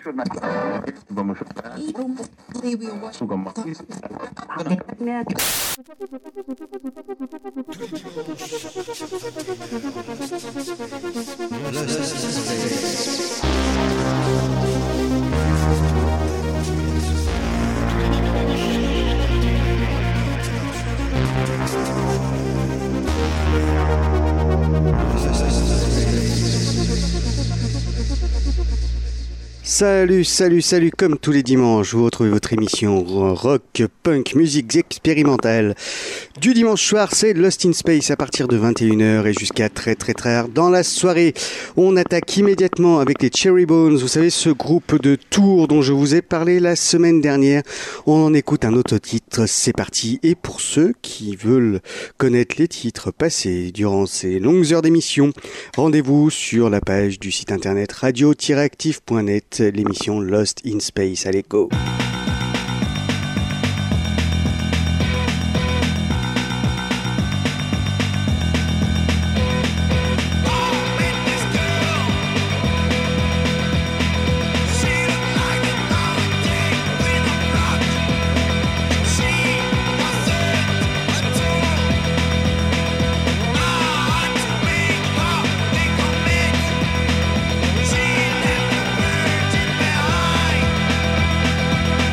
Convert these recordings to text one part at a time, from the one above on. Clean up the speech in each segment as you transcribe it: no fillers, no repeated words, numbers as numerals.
Salut, comme tous les dimanches, vous retrouvez votre émission rock, punk, musique expérimentale. Du dimanche soir, c'est Lost in Space à partir de 21h et jusqu'à très tard dans la soirée. On attaque immédiatement avec les Cherry Bones, vous savez, ce groupe de Tours dont je vous ai parlé la semaine dernière. On en écoute un autre titre, c'est parti. Et pour ceux qui veulent connaître les titres passés durant ces longues heures d'émission, rendez-vous sur la page du site internet radio-active.net, l'émission Lost in Space. Allez, go! She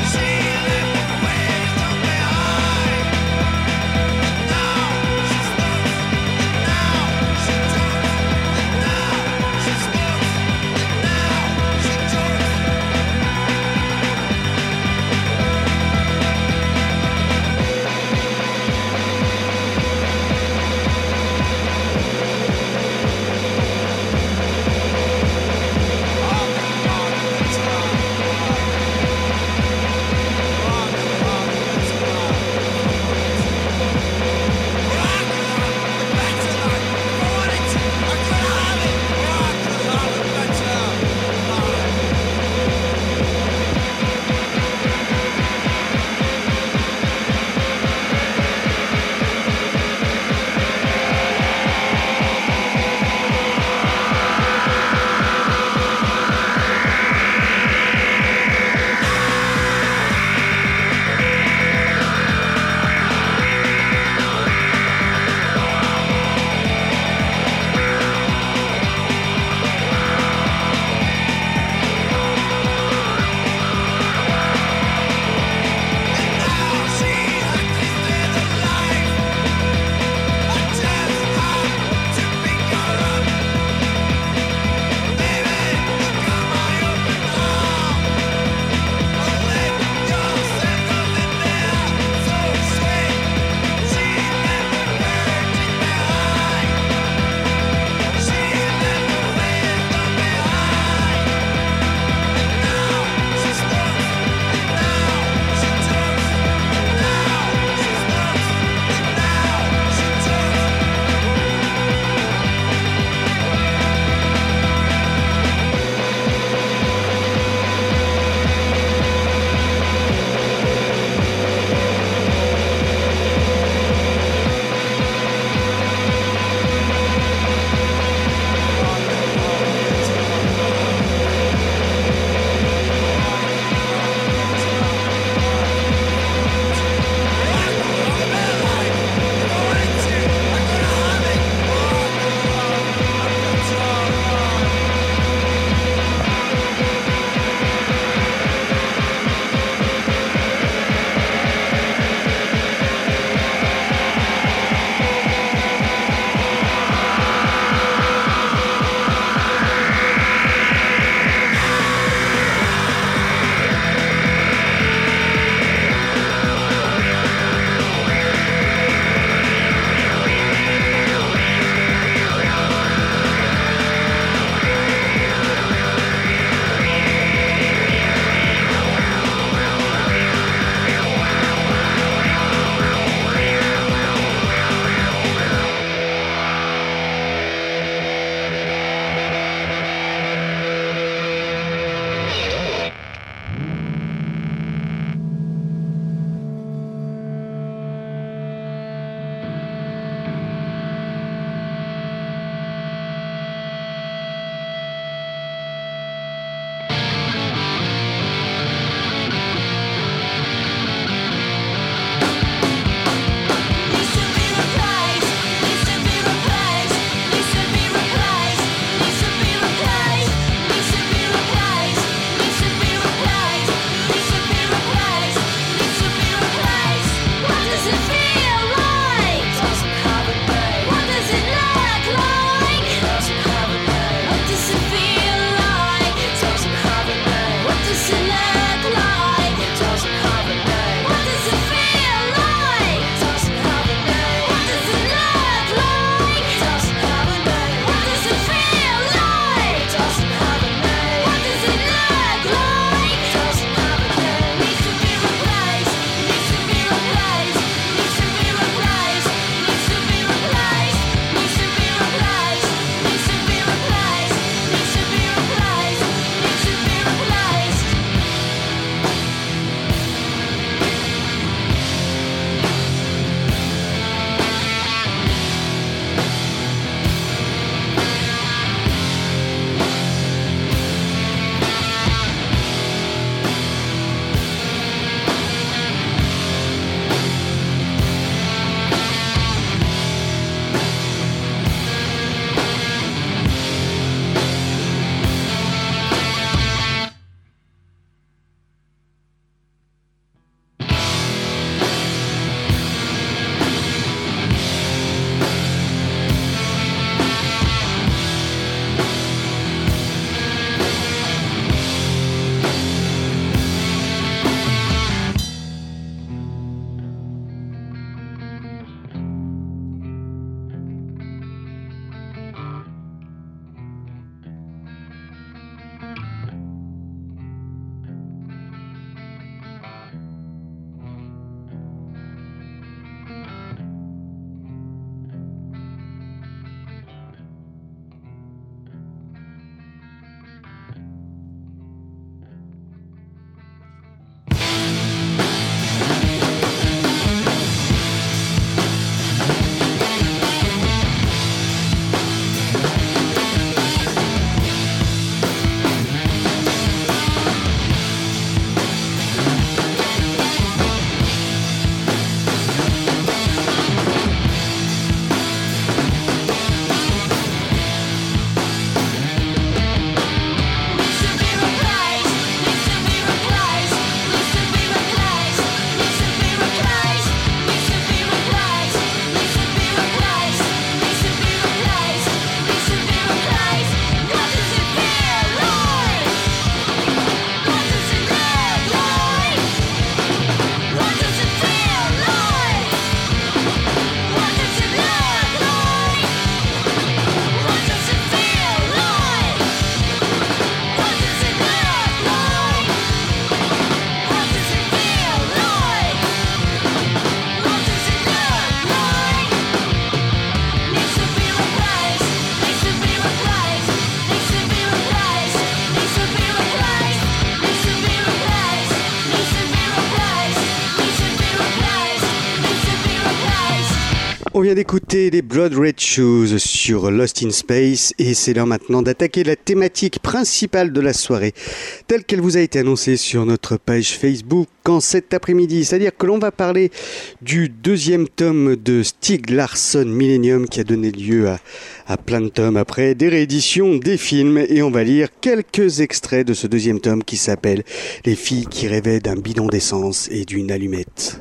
On vient d'écouter les Blood Red Shoes sur Lost in Space et c'est l'heure maintenant d'attaquer la thématique principale de la soirée telle qu'elle vous a été annoncée sur notre page Facebook en cet après-midi. C'est-à-dire que l'on va parler du deuxième tome de Stieg Larsson Millennium qui a donné lieu à plein de tomes après, des rééditions, des films et on va lire quelques extraits de ce deuxième tome qui s'appelle Les filles qui rêvaient d'un bidon d'essence et d'une allumette.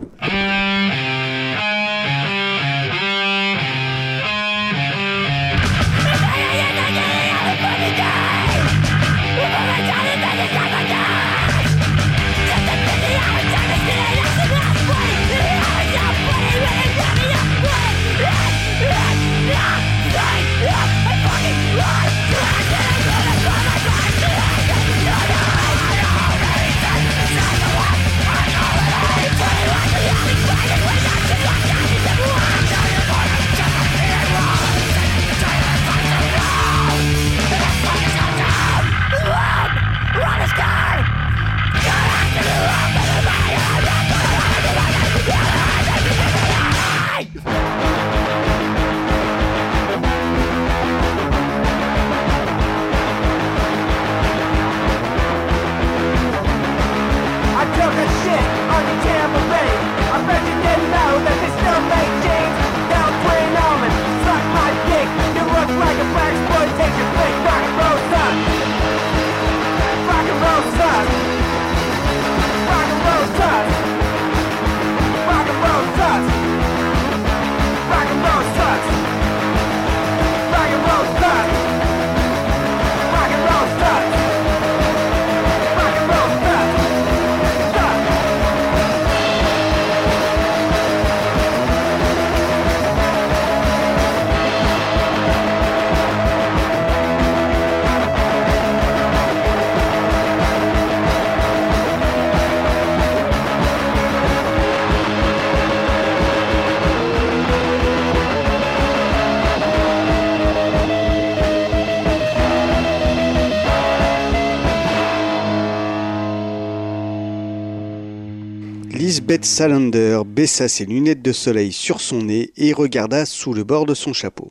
Lisbeth Salander baissa ses lunettes de soleil sur son nez et regarda sous le bord de son chapeau.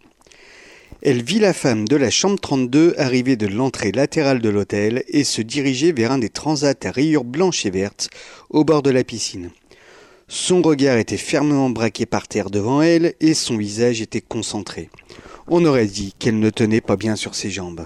Elle vit la femme de la chambre 32 arriver de l'entrée latérale de l'hôtel et se diriger vers un des transats à rayures blanches et vertes au bord de la piscine. Son regard était fermement braqué par terre devant elle et son visage était concentré. On aurait dit qu'elle ne tenait pas bien sur ses jambes.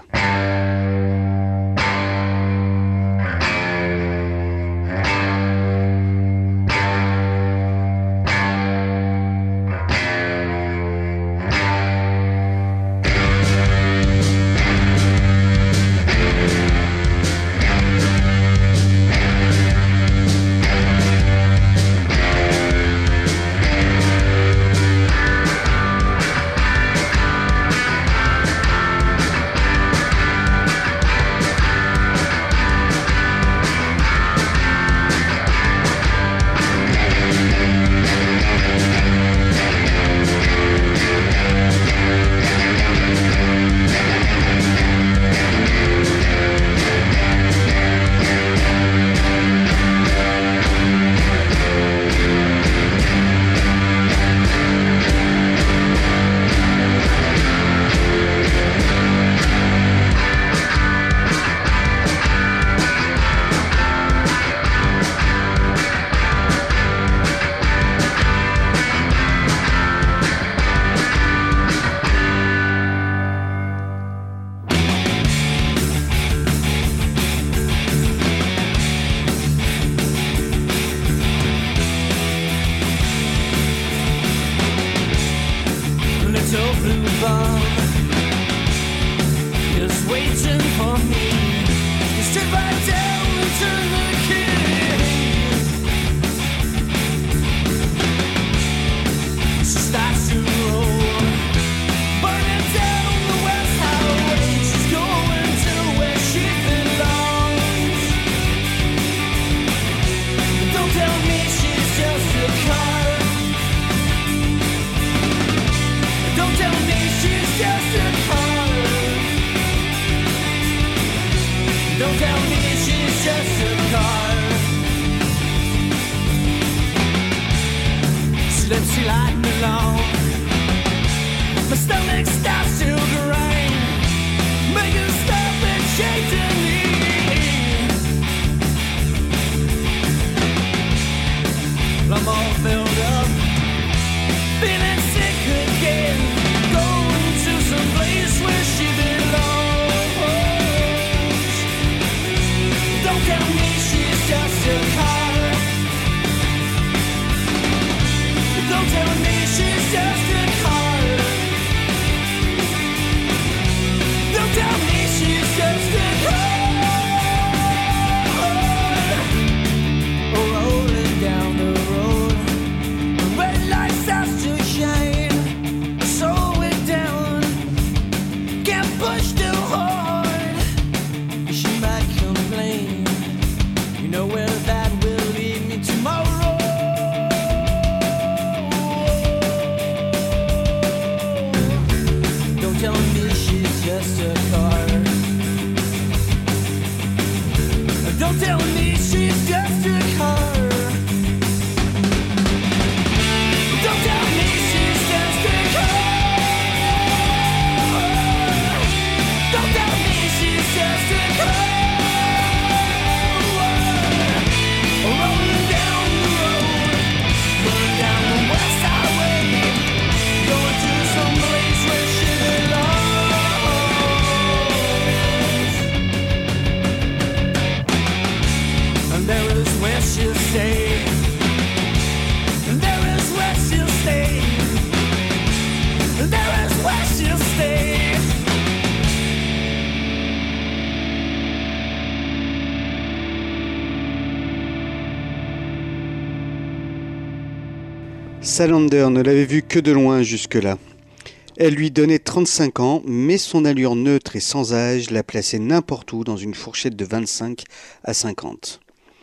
Salander ne l'avait vu que de loin jusque-là. Elle lui donnait 35 ans, mais son allure neutre et sans âge la plaçait n'importe où dans une fourchette de 25 à 50.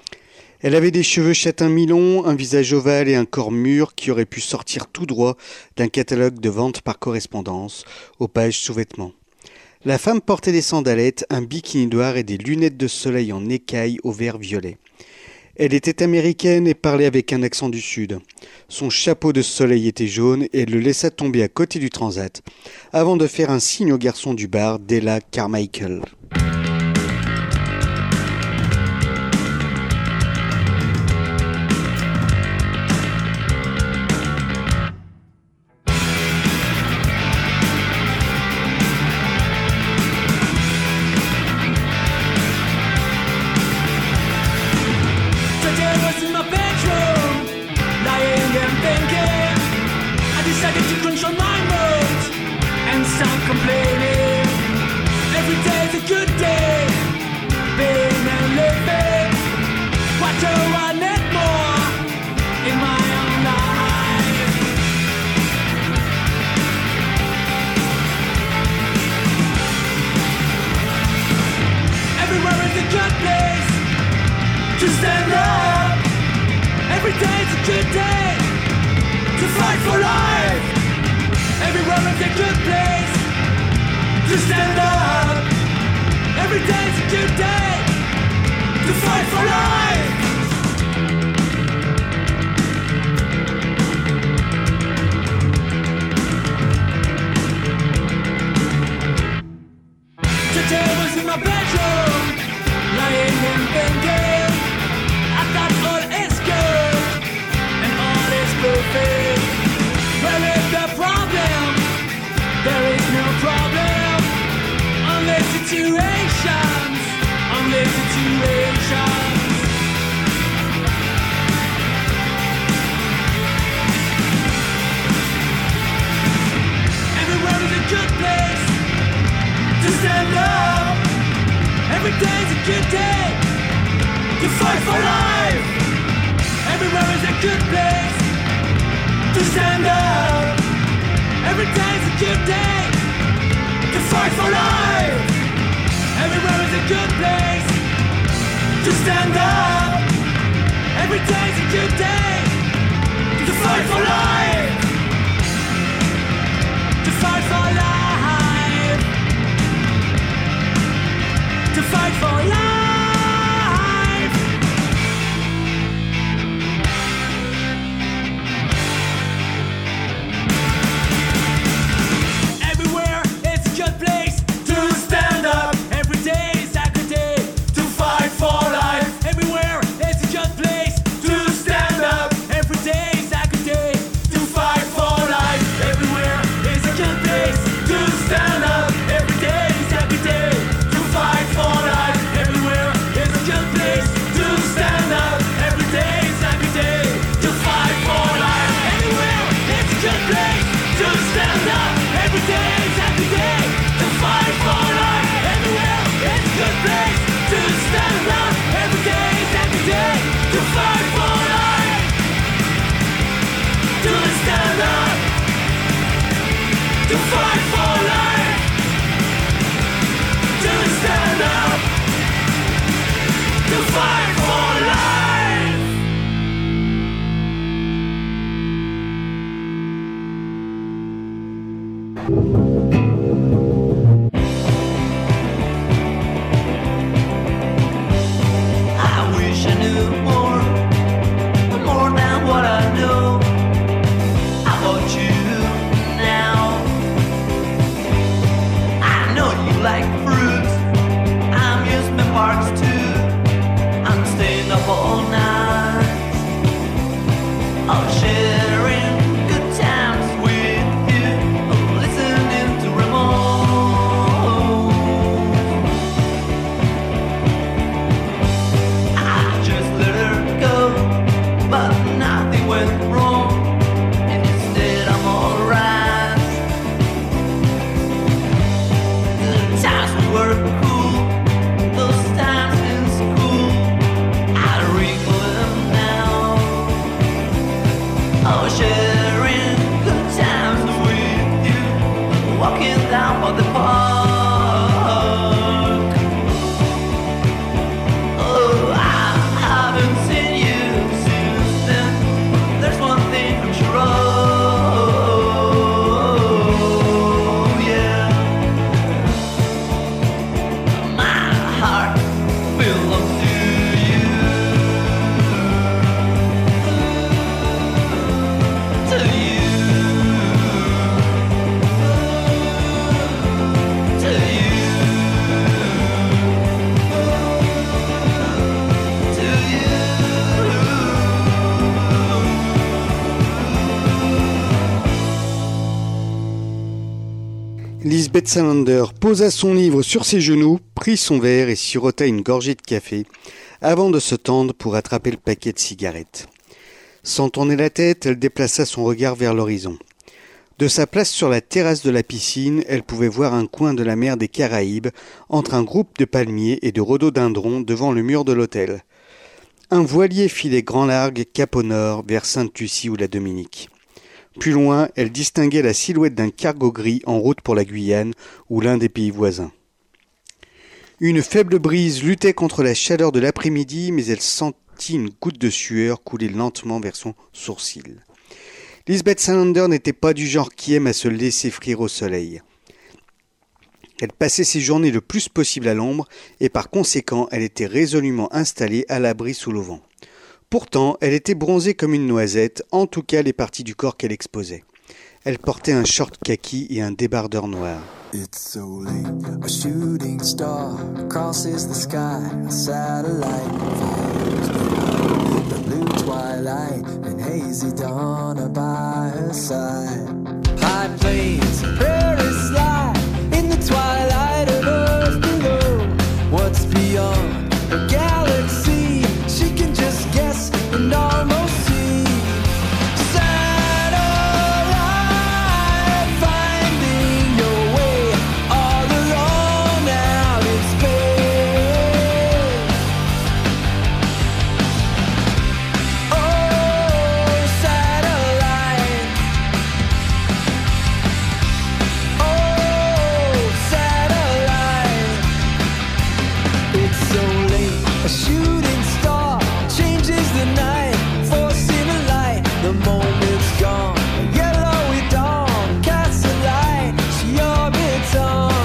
Elle avait des cheveux châtain mi-longs, un visage ovale et un corps mûr qui aurait pu sortir tout droit d'un catalogue de vente par correspondance, aux pages sous-vêtements. La femme portait des sandalettes, un bikini noir et des lunettes de soleil en écaille au vert violet. Elle était américaine et parlait avec un accent du Sud. Son chapeau de soleil était jaune et elle le laissa tomber à côté du transat, avant de faire un signe au garçon du bar, Della Carmichael. Everywhere up all night. Oh, sharing good times with you, listening to Ramones. I just let her go, but nothing went wrong, and instead I'm alright. Good times we were cool, those times in school, I recall them now. Oh, sharing good times with you, walking down by the park. Oh, I haven't seen you since then. There's one thing I'm sure of, yeah. My heart belongs to you, to you, to you, to you. Lisbeth Salander posa son livre sur ses genoux, prit son verre et sirota une gorgée de café avant de se tendre pour attraper le paquet de cigarettes. Sans tourner la tête, elle déplaça son regard vers l'horizon. De sa place sur la terrasse de la piscine, elle pouvait voir un coin de la mer des Caraïbes entre un groupe de palmiers et de rhododendrons devant le mur de l'hôtel. Un voilier filait grand largue cap au nord vers Sainte-Lucie ou la Dominique. Plus loin, elle distinguait la silhouette d'un cargo gris en route pour la Guyane ou l'un des pays voisins. Une faible brise luttait contre la chaleur de l'après-midi, mais elle sentit une goutte de sueur couler lentement vers son sourcil. Lisbeth Salander n'était pas du genre qui aime à se laisser frire au soleil. Elle passait ses journées le plus possible à l'ombre et par conséquent, elle était résolument installée à l'abri sous l'auvent. Pourtant, elle était bronzée comme une noisette, en tout cas les parties du corps qu'elle exposait. Elle portait un short kaki et un débardeur noir. It's so late, a shooting star crosses the sky, a satellite follows the blue twilight and hazy dawn are by her side. High plains, prairies slide in the twilight of earth below. What's beyond the galaxy? She can just guess and almost see. Satellite finding your way all alone out in space. Oh, satellite. Oh, satellite. It's so late, a shooting star changes the night, forcing a light. The moment's gone, a yellowy dawn casts a light. She orbits on.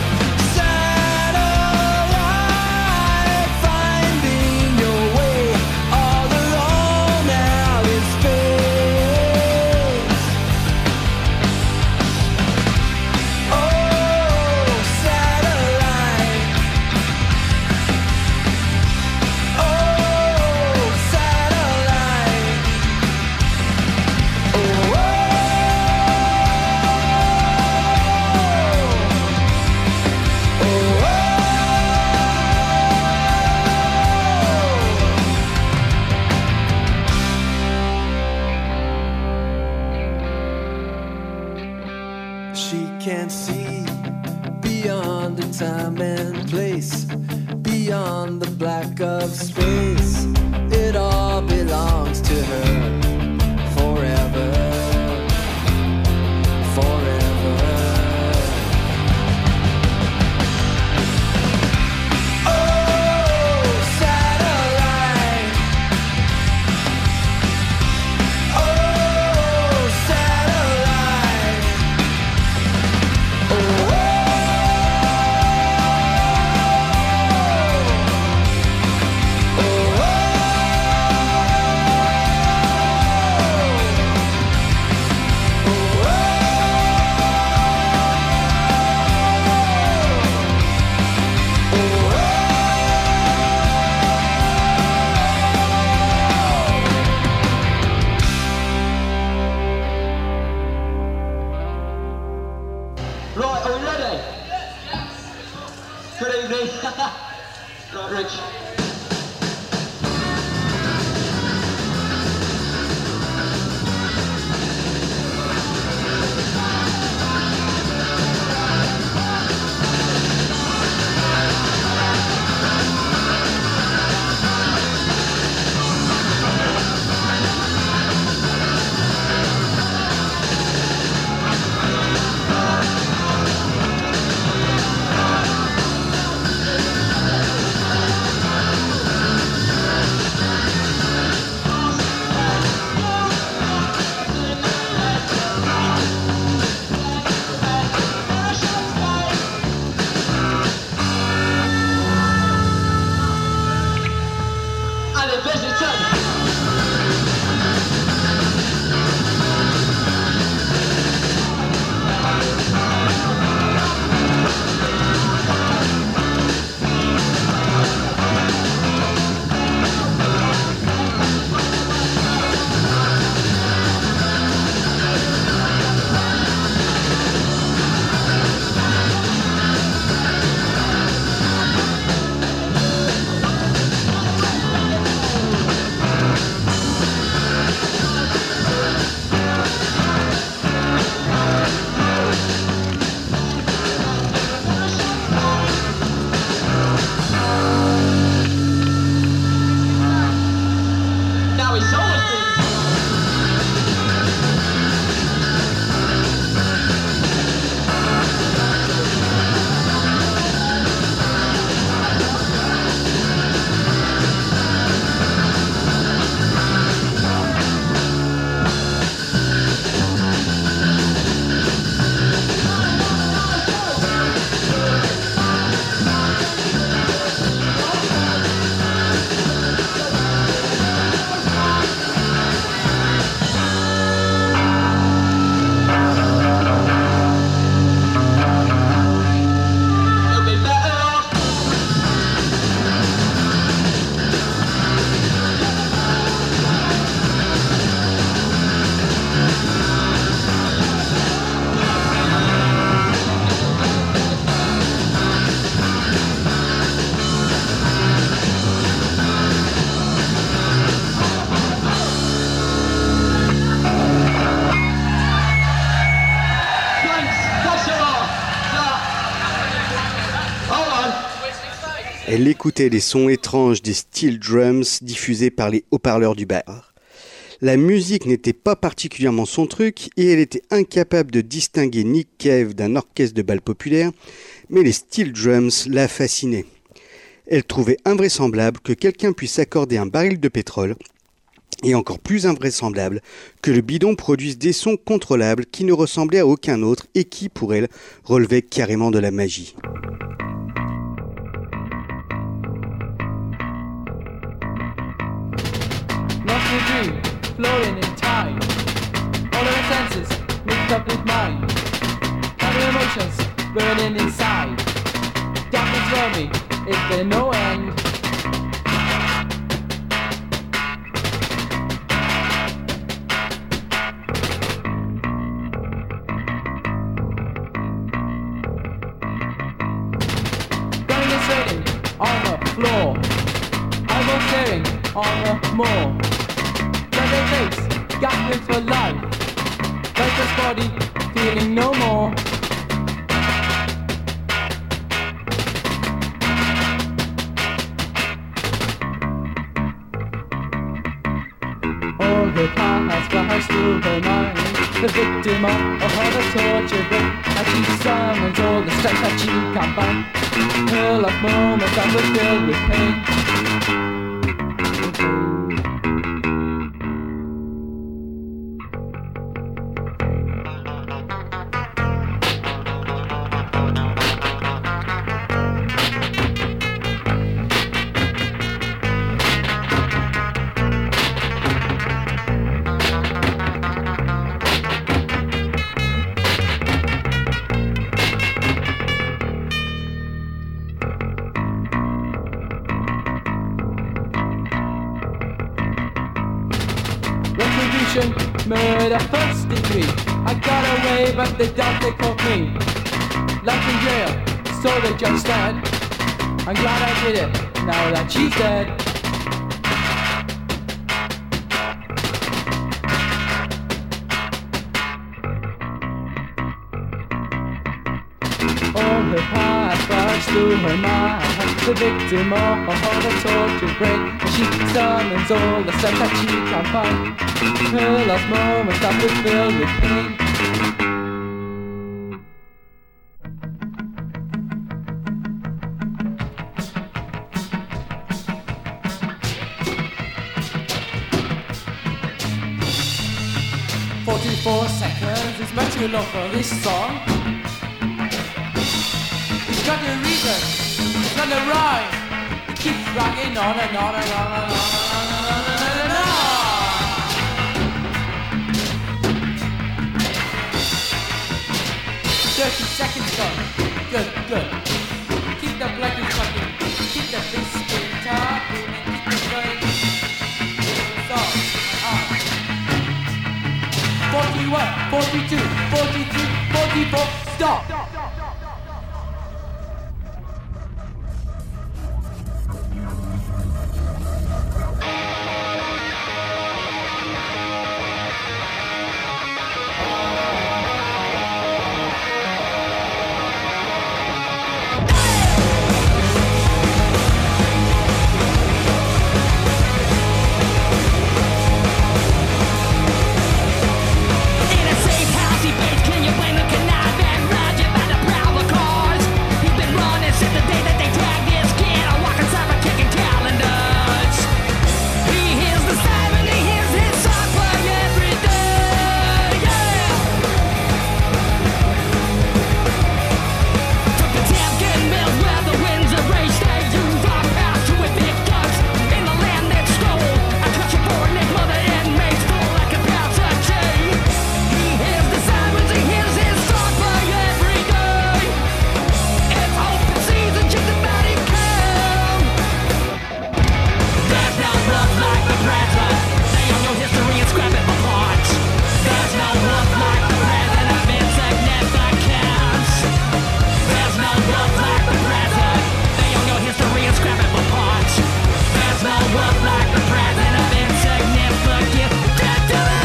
Satellite finding your way all alone out in space. Oh, satellite. Oh, satellite. Oh, she can see beyond the time and place, beyond the black of space. It all belongs to her forever, forever. Oh, satellite. Oh, satellite. Oh, oh, Elle écoutait les sons étranges des steel drums diffusés par les haut-parleurs du bar. La musique n'était pas particulièrement son truc et elle était incapable de distinguer Nick Cave d'un orchestre de bal populaire, mais les steel drums la fascinaient. Elle trouvait invraisemblable que quelqu'un puisse accorder un baril de pétrole et encore plus invraisemblable que le bidon produise des sons contrôlables qui ne ressemblaient à aucun autre et qui, pour elle, relevaient carrément de la magie. Lost in a dream, floating in time. All of our senses mixed up with mine. Other emotions burning inside. Darkness around me, is there no end? Going and sweating on the floor. I was staring on the moor. Their face, got me for life. Lifeless body, feeling no more. All her past flashed through her mind. The victim of all the torture brain. And she summons all the strength that she can find. Her last moments that were filled with pain. Murder first degree. I got away, but they doubt they caught me. Life in jail, so the judge said. I'm glad I did it, now that she's dead. All her past flashed through her mind. The victim of all the torture brain. She summons all the stuff that she can find. Her last moments that were filled with pain. Seconds is much too long for this song. It's got a reason, it's got a rhyme. It keeps dragging on and on and on and on and on. blackened stuff. Good, good. Keep the blackened fucking. Keep the biscuit topping and keep the going. So, 41, 42, 43, 44, stop. In a safe house, he based, can you blame the conniving? Round you by the prowl cars. He's been running since the day that they dragged his kid. A walking cyber kicking calendars. He hears the siren, he hears his song play every day. Yeah. From the Tamkin Mills where the winds of rage, they use our past to evict us. In the land that stole, I cut your board, Nick, mother inmates full like a bounce of chain. He hears the sirens, he hears his song play every day. It's open season, just about he can. There's no love like the present. They own your history and scrap it for parts. There's no love like the present of insignificance. There's no love like the present. They own your history and scrap it for parts. There's no love like the present of insignificance. Dead to the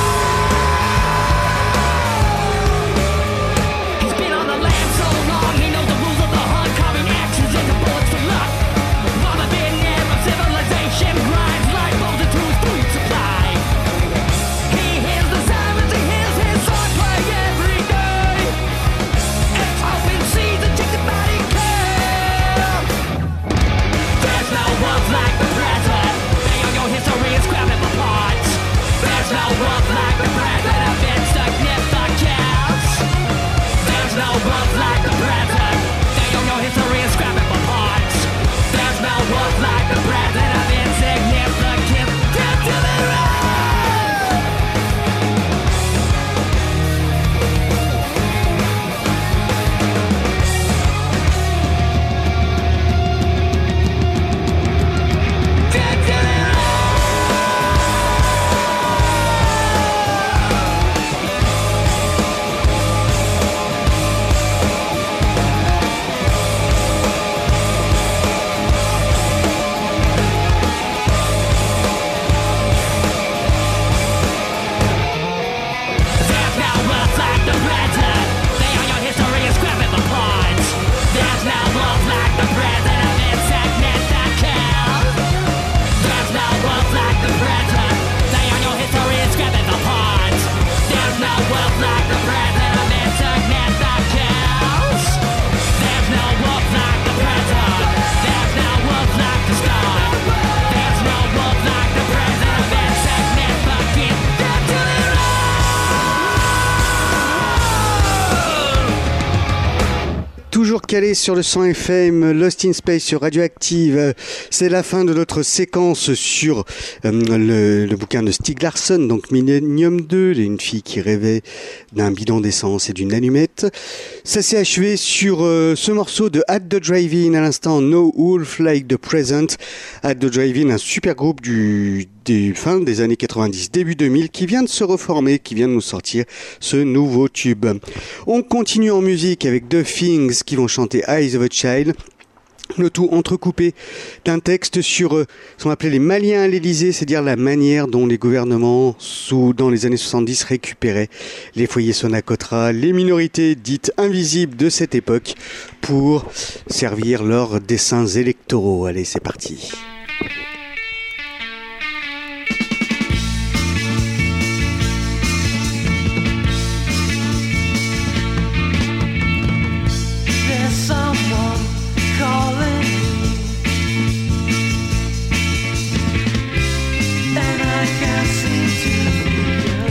He's been on the land so long, he knows the rules of the hunt, carving axes into bullets for luck. While the bin air of civilization grinds like bones into his food supply. He hears the sirens, he hears his song play every day. It's open season, check the body count. There's no world like the present. They own your history and scrap it for parts. There's no world like the present of insignificance. There's no world like the present. They own your history and scrap it for parts. There's no world like the present of insignificance. Dead to the Dead to the There's no love like the present. They own your history and scrap it for parts. There's no love like the present of insignificance. There's no love like the present. They own your history and scrap it for parts. There's no love like the present of insignificance. There's no love like the present. There's no love like the start. There's no love like the present of insignificance. Dead to the Toujours calé sur le 100 FM, Lost in Space sur Radioactive. C'est la fin de notre séquence sur le bouquin de Stieg Larsson, donc Millennium 2, une fille qui rêvait d'un bidon d'essence et d'une allumette. Ça s'est achevé sur ce morceau de At the Drive-In, à l'instant No Wolf Like the Present. At the Drive-In, un super groupe des fin des années 90, début 2000, qui vient de se reformer, qui vient de nous sortir ce nouveau tube. On continue en musique avec The Things qui vont chanter Eyes of a Child. Le tout entrecoupé d'un texte sur ce qu'on appelait les Maliens à l'Élysée, c'est-à-dire la manière dont les gouvernements, dans les années 70, récupéraient les foyers Sonacotra, les minorités dites invisibles de cette époque, pour servir leurs desseins électoraux. Allez, c'est parti. There's someone calling me, and I can't seem to figure.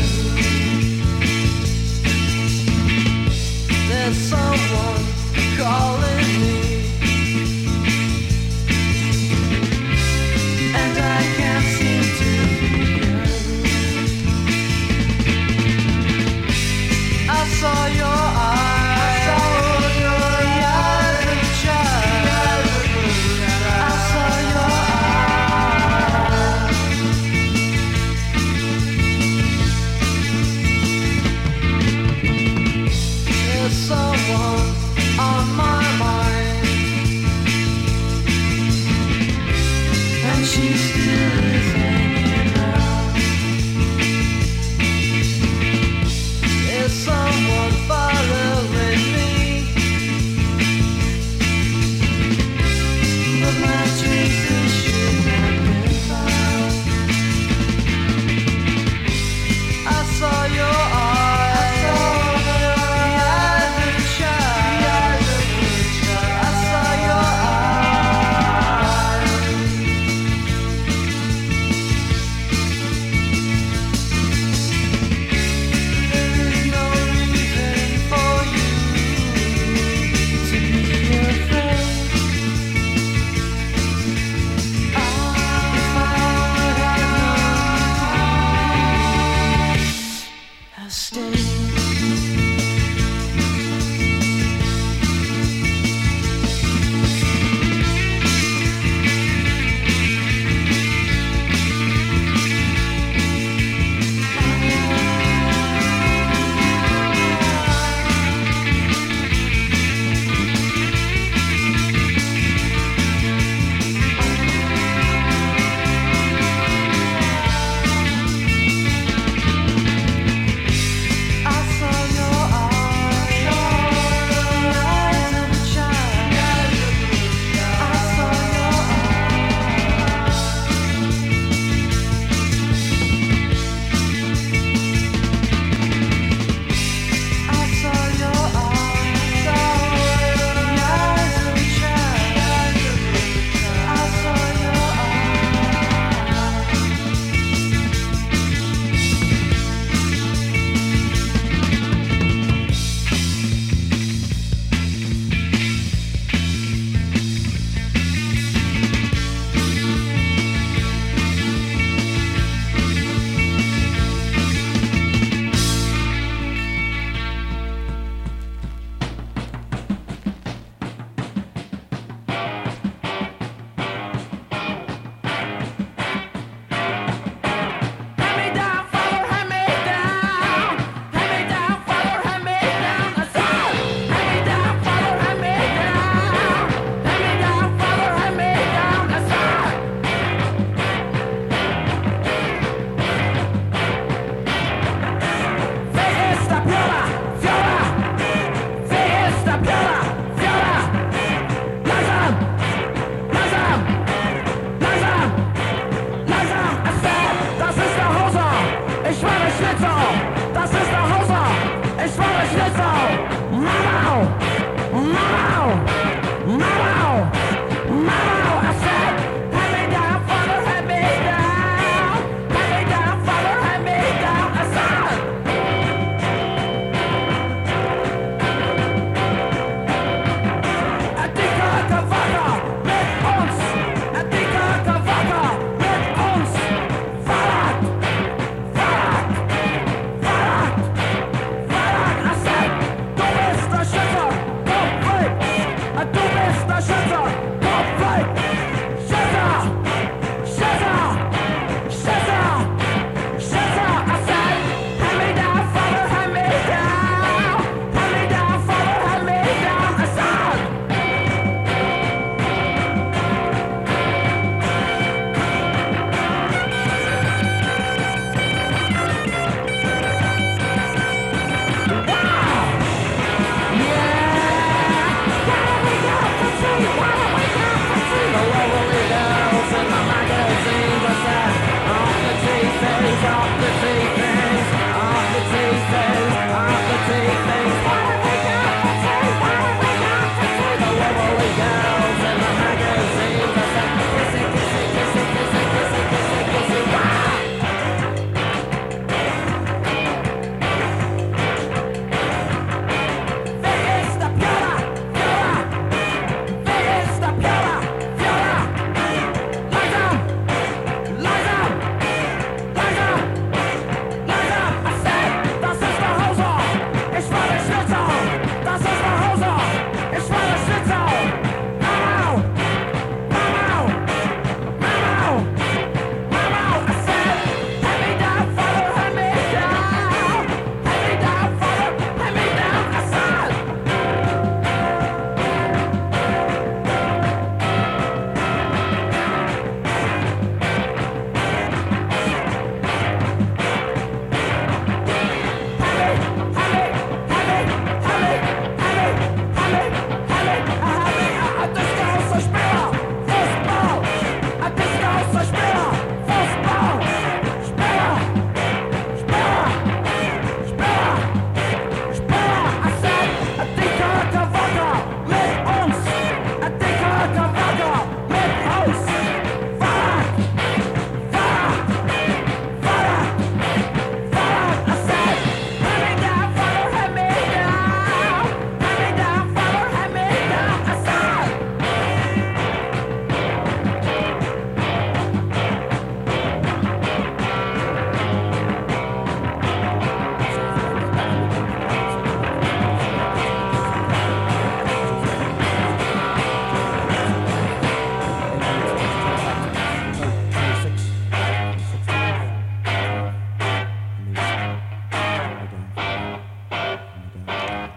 There's someone calling me.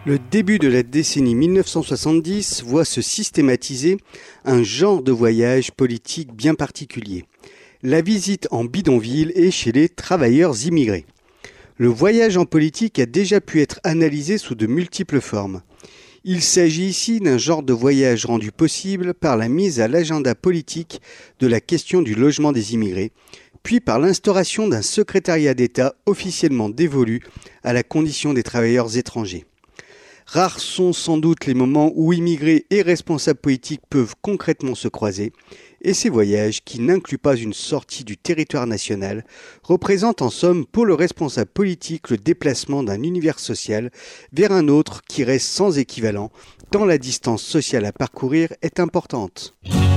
Le début de la décennie 1970 voit se systématiser un genre de voyage politique bien particulier. La visite en bidonville et chez les travailleurs immigrés. Le voyage en politique a déjà pu être analysé sous de multiples formes. Il s'agit ici d'un genre de voyage rendu possible par la mise à l'agenda politique de la question du logement des immigrés, puis par l'instauration d'un secrétariat d'État officiellement dévolu à la condition des travailleurs étrangers. Rares sont sans doute les moments où immigrés et responsables politiques peuvent concrètement se croiser, et ces voyages, qui n'incluent pas une sortie du territoire national, représentent en somme pour le responsable politique le déplacement d'un univers social vers un autre qui reste sans équivalent, tant la distance sociale à parcourir est importante.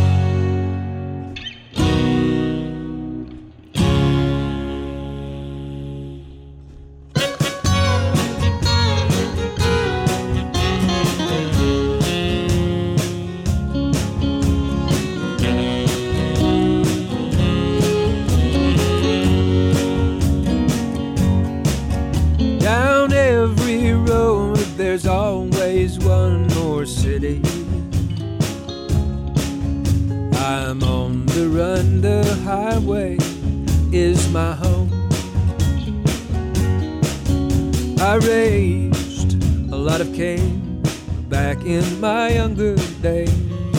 Down every road there's always one more city. I'm on the run, the highway is my home. I raised a lot of cane back in my younger days,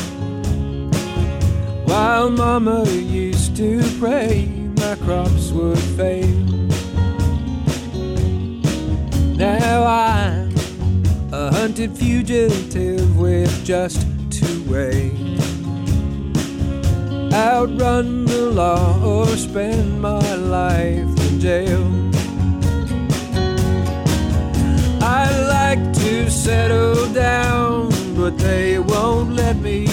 while mama used to pray my crops would fail. Now I'm a hunted fugitive with just two ways: outrun the law or spend my life in jail. I'd like to settle down, but they won't let me.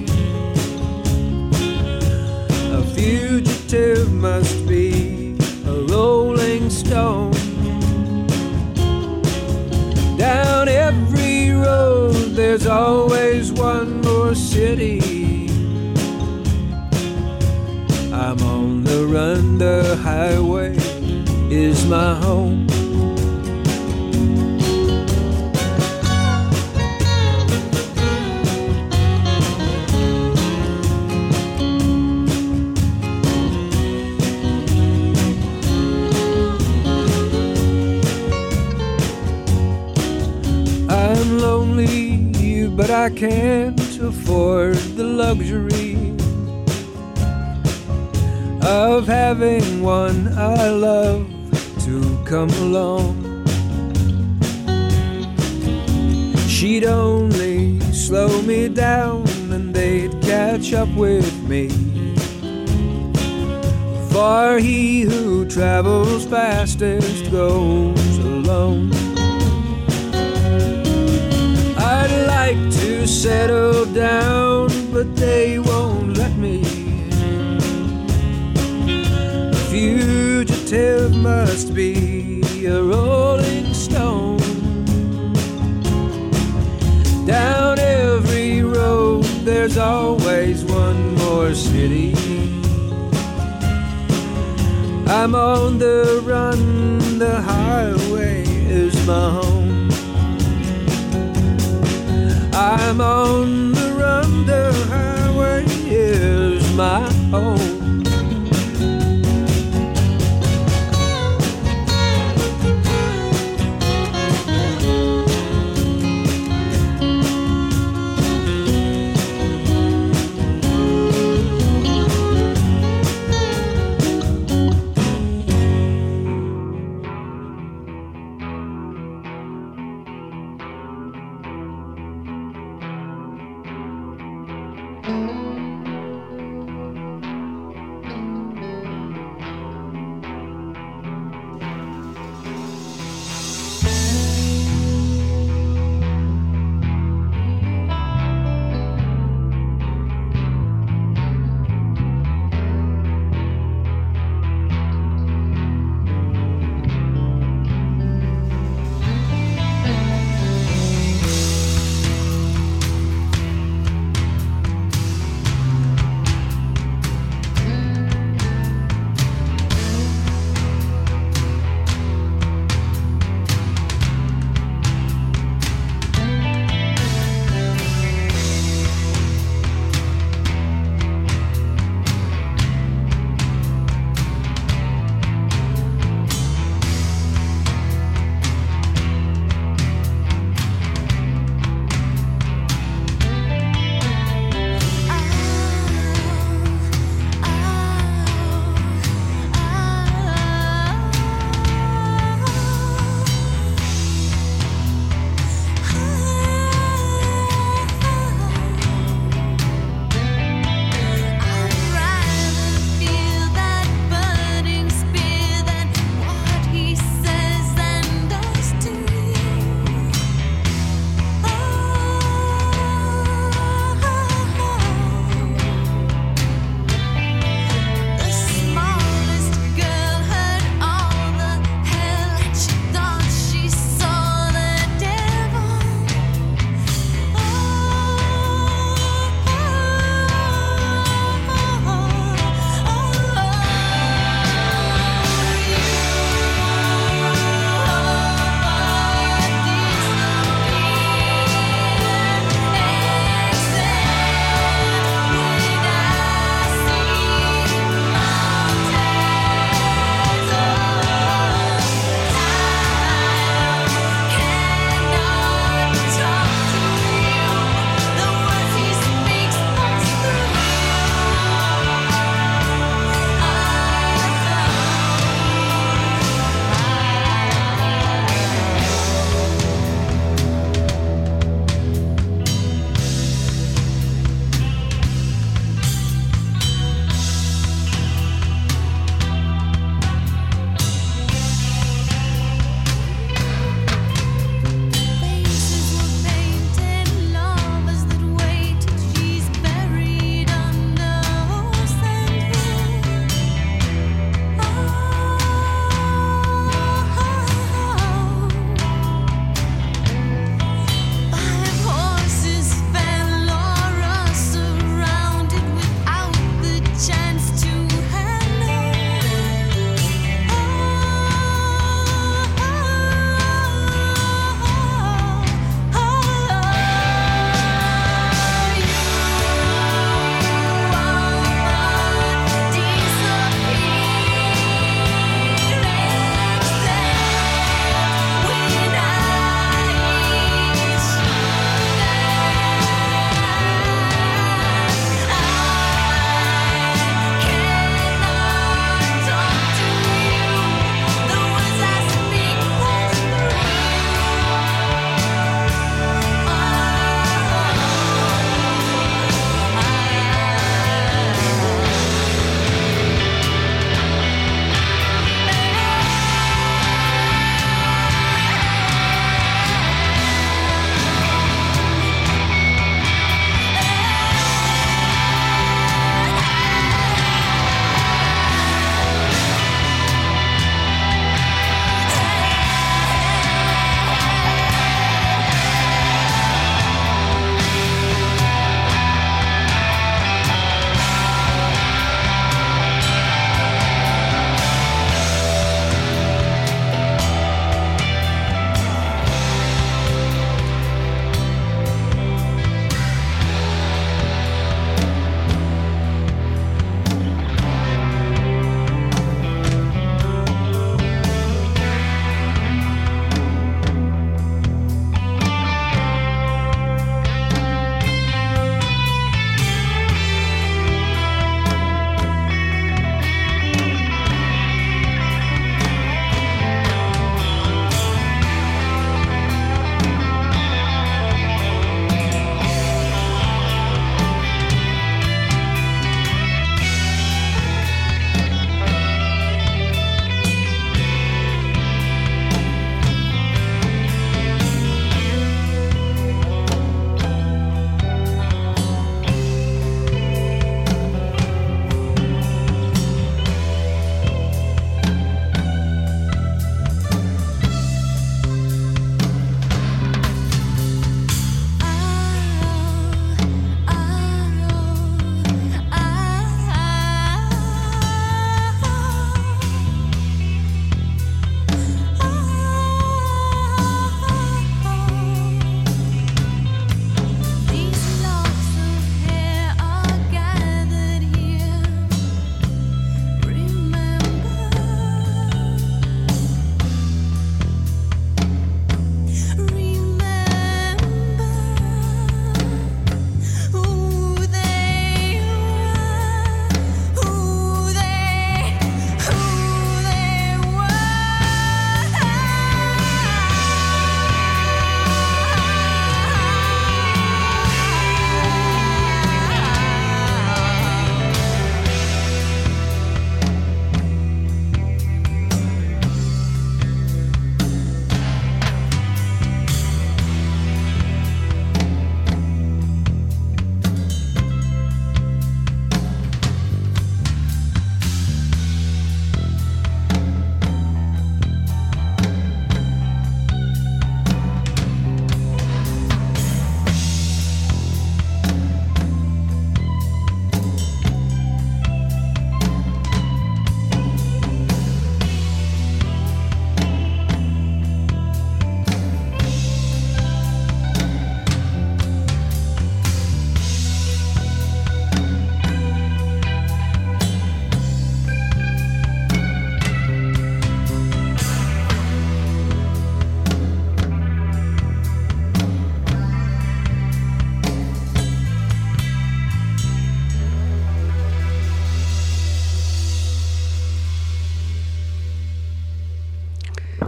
A fugitive must be a rolling stone. Down every road there's always one more city. I'm on the run, the highway is my home. I'm lonely, but I can't afford the luxury of having one I love to come along. She'd only slow me down and they'd catch up with me. For he who travels fastest goes alone. I'd like to settle down, but they won't let me. A fugitive must be a rolling stone. Down every road there's always one more city. I'm on the run, the highway is my home. I'm on the run, the highway is my home.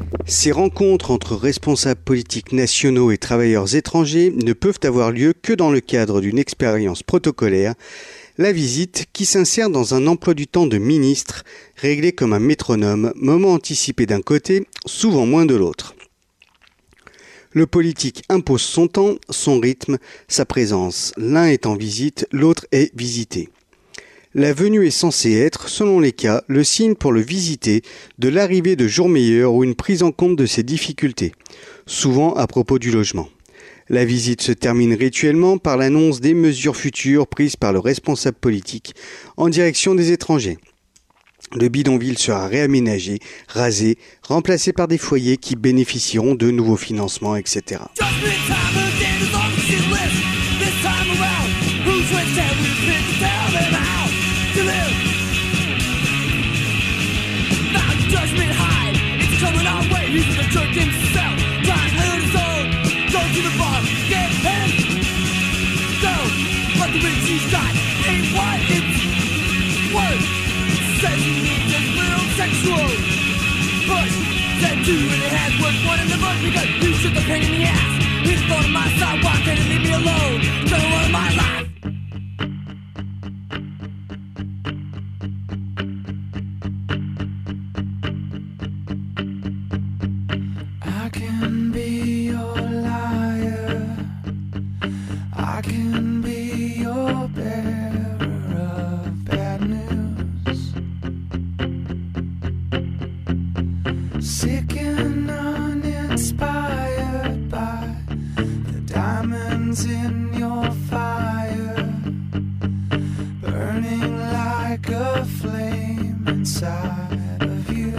Ces rencontres entre responsables politiques nationaux et travailleurs étrangers ne peuvent avoir lieu que dans le cadre d'une expérience protocolaire, la visite qui s'insère dans un emploi du temps de ministre, réglé comme un métronome, moment anticipé d'un côté, souvent moins de l'autre. Le politique impose son temps, son rythme, sa présence. L'un est en visite, l'autre est visité. La venue est censée être, selon les cas, le signe pour le visité de l'arrivée de jours meilleurs ou une prise en compte de ses difficultés, souvent à propos du logement. La visite se termine rituellement par l'annonce des mesures futures prises par le responsable politique en direction des étrangers. Le bidonville sera réaménagé, rasé, remplacé par des foyers qui bénéficieront de nouveaux financements, etc. Sexual push that you really had was one in the bush because you shoot the pain in the ass. He's thought of my side, why can't he leave me alone? Don't want my life. I can be your liar. I can be your bearer of bad news. Sick and uninspired by the diamonds in your fire, burning like a flame inside of you.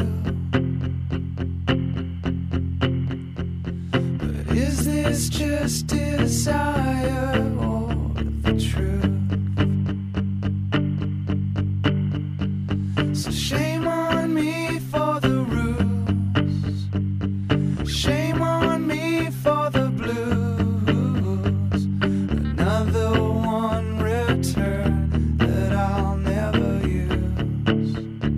But is this just desire or the truth? So shame on me for the shame on me for the blues. Another one return that I'll never use.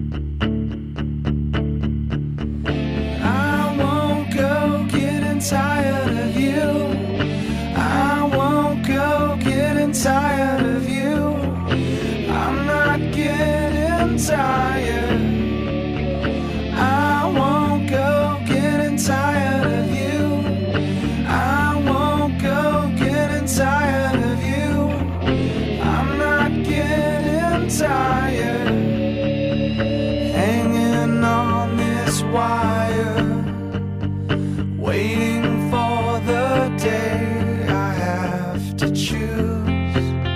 I won't go getting tired of you. I won't go getting tired of you. I'm not getting tired. I won't go getting tired of you. I won't go getting tired of you. I'm not getting tired. Hanging on this wire, waiting for the day I have to choose.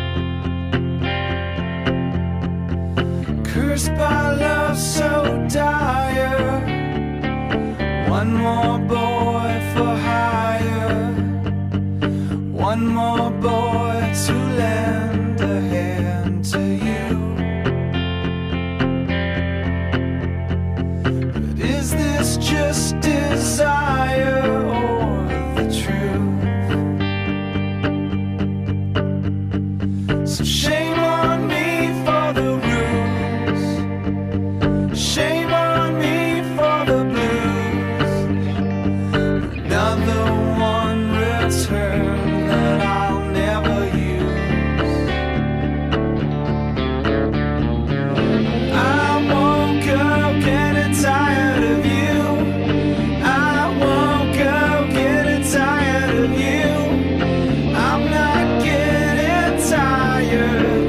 Cursed by love so dire. One more boy for hire. One more boy to lend a hand to you. But is this just desire or the truth? So shame on me for the ruse. Shame on me for the blues. Another one return that I'll never use. I won't go getting tired of you. I won't go getting tired of you. I'm not getting tired.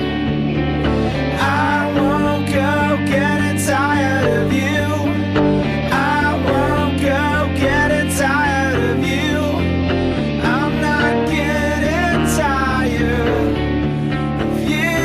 I won't go getting tired of you. I won't go getting tired of you. I'm not getting tired of you.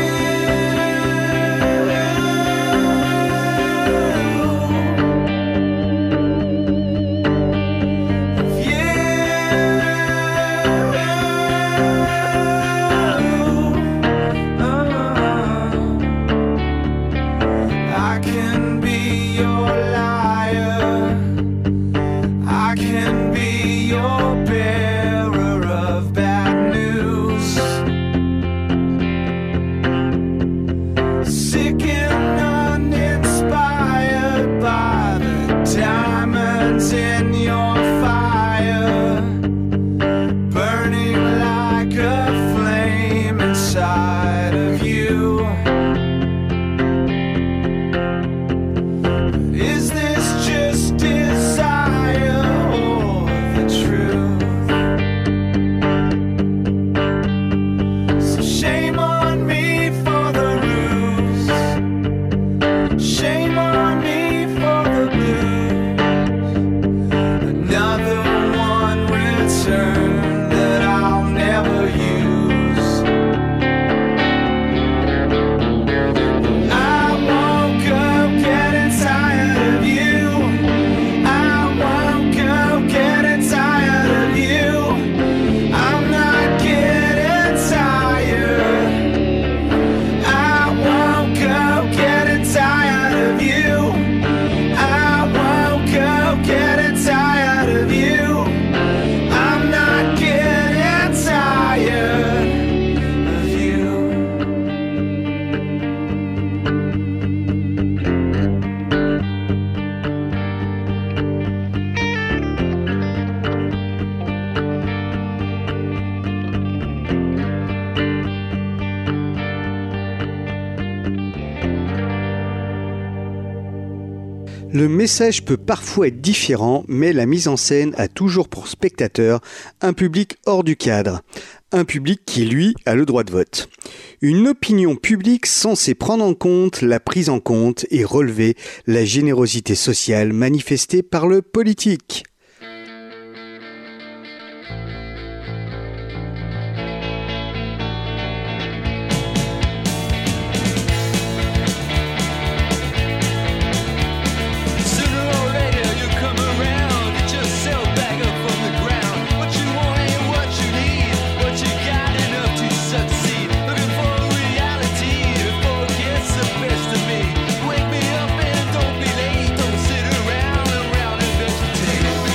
I can be your liar. I can be your bearer of bad news. Sick and uninspired by the diamonds in Le message peut parfois être différent, mais la mise en scène a toujours pour spectateur un public hors du cadre. Un public qui, lui, a le droit de vote. Une opinion publique censée prendre en compte la prise en compte et relever la générosité sociale manifestée par le politique. Wake me up and don't be late. Don't sit around and round and bet you take.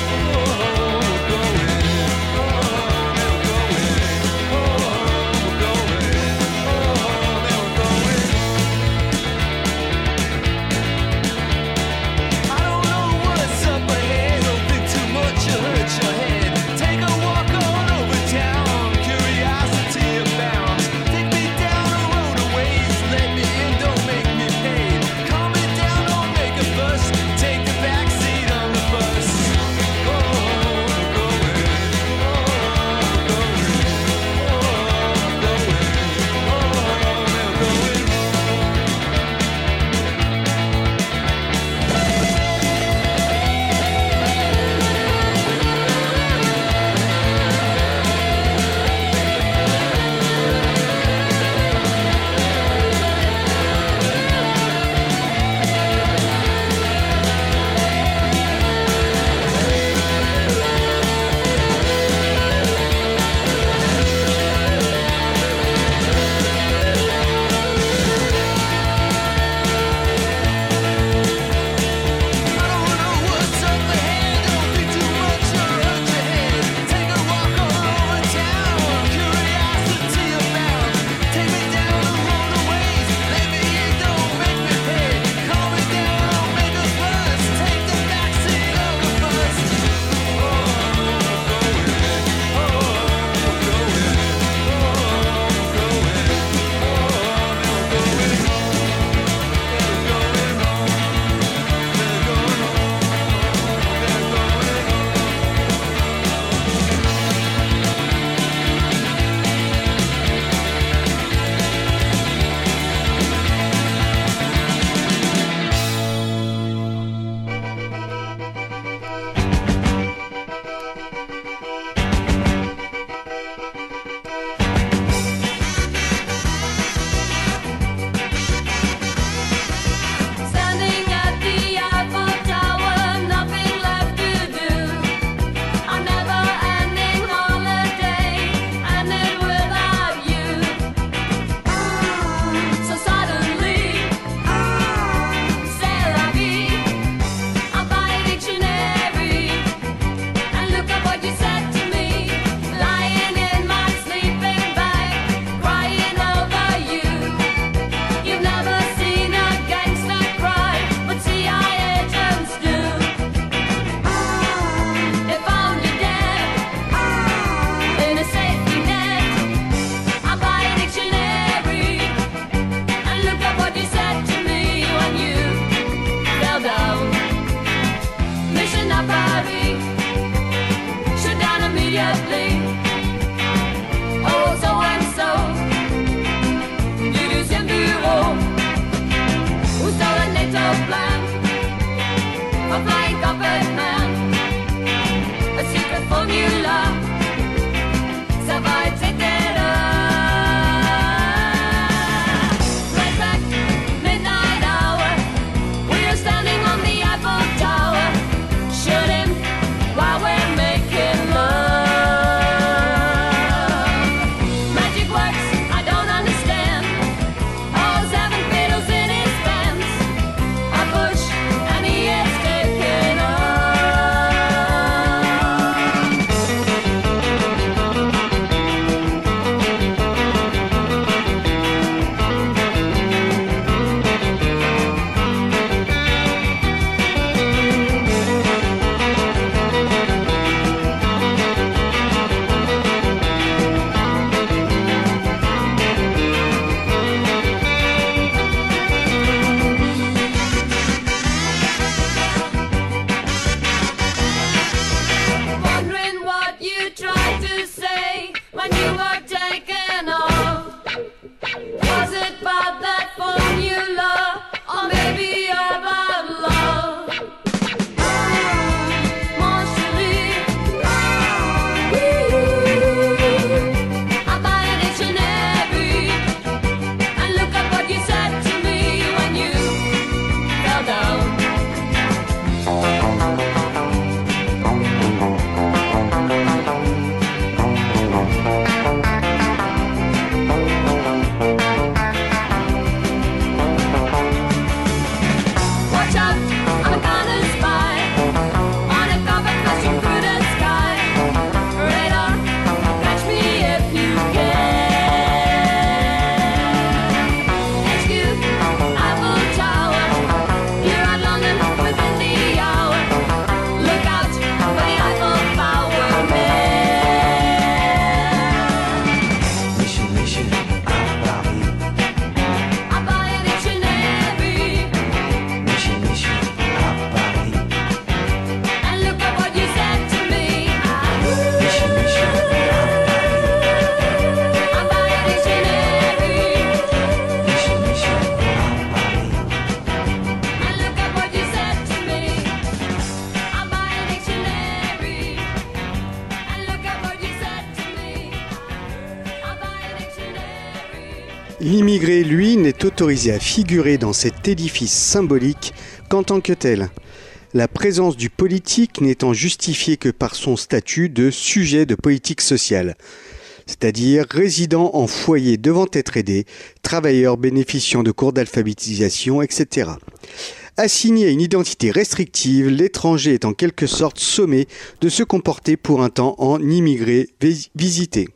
L'immigré, lui, n'est autorisé à figurer dans cet édifice symbolique qu'en tant que tel. La présence du politique n'étant justifiée que par son statut de sujet de politique sociale, c'est-à-dire résident en foyer devant être aidé, travailleur bénéficiant de cours d'alphabétisation, etc. Assigné à une identité restrictive, l'étranger est en quelque sorte sommé de se comporter pour un temps en immigré visité.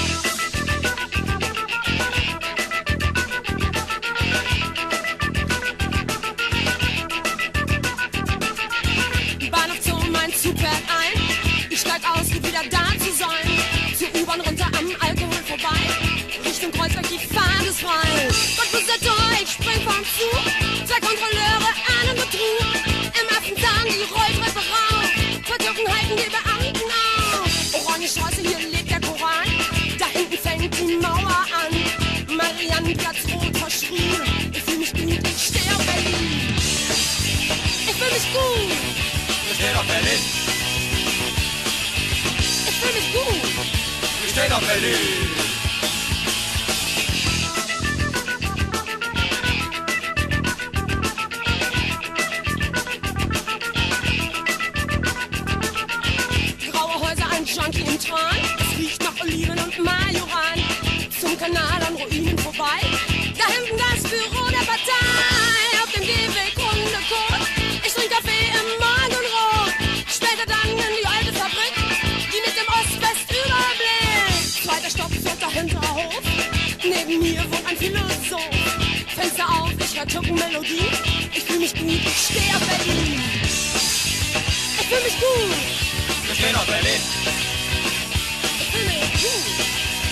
Bahnhof mein Zug fährt ein. Ich steig aus, wie wieder da zu sein. Zur U-Bahn runter am Alkohol vorbei. Richtung Kreuzberg, die Fahrt ist frei. Gott besetze ich spring vom Zug. 2 Kontrolleure, einen Betrug. Im ersten Tag die Rolltreppe rauf. Vertürken halten die Beamten auf. Orangenstraße, hier lebt der Koran. Da hinten fängt die Mauer an. Mariannenplatz rot verschrien. Ich fühl mich gut, ich steh auf Berlin. Ich fühl mich gut. Wir stehen auf Berlin. Ich fühl mich gut. Wir stehen auf Berlin. Graue Häuser, ein Junkie im Tran. Es riecht nach Oliven und Majoran. Zum Kanal an Ruinen vorbei. Da hinten das Büro der Partei. Auf dem Gehweg Hundekot. Ich trink Kaffee im Morgenrot. Später dann in die alte Fabrik, die mit dem Ost-West-Überblick. 2. Stock, 4. Hinterhof. Neben mir wohnt ein Philosoph. Fenster auf, ich hör Türkenmelodie. Ich fühl mich gut, ich steh auf Berlin. Ich fühl mich gut. Wir stehen auf Berlin. Ich fühl mich gut.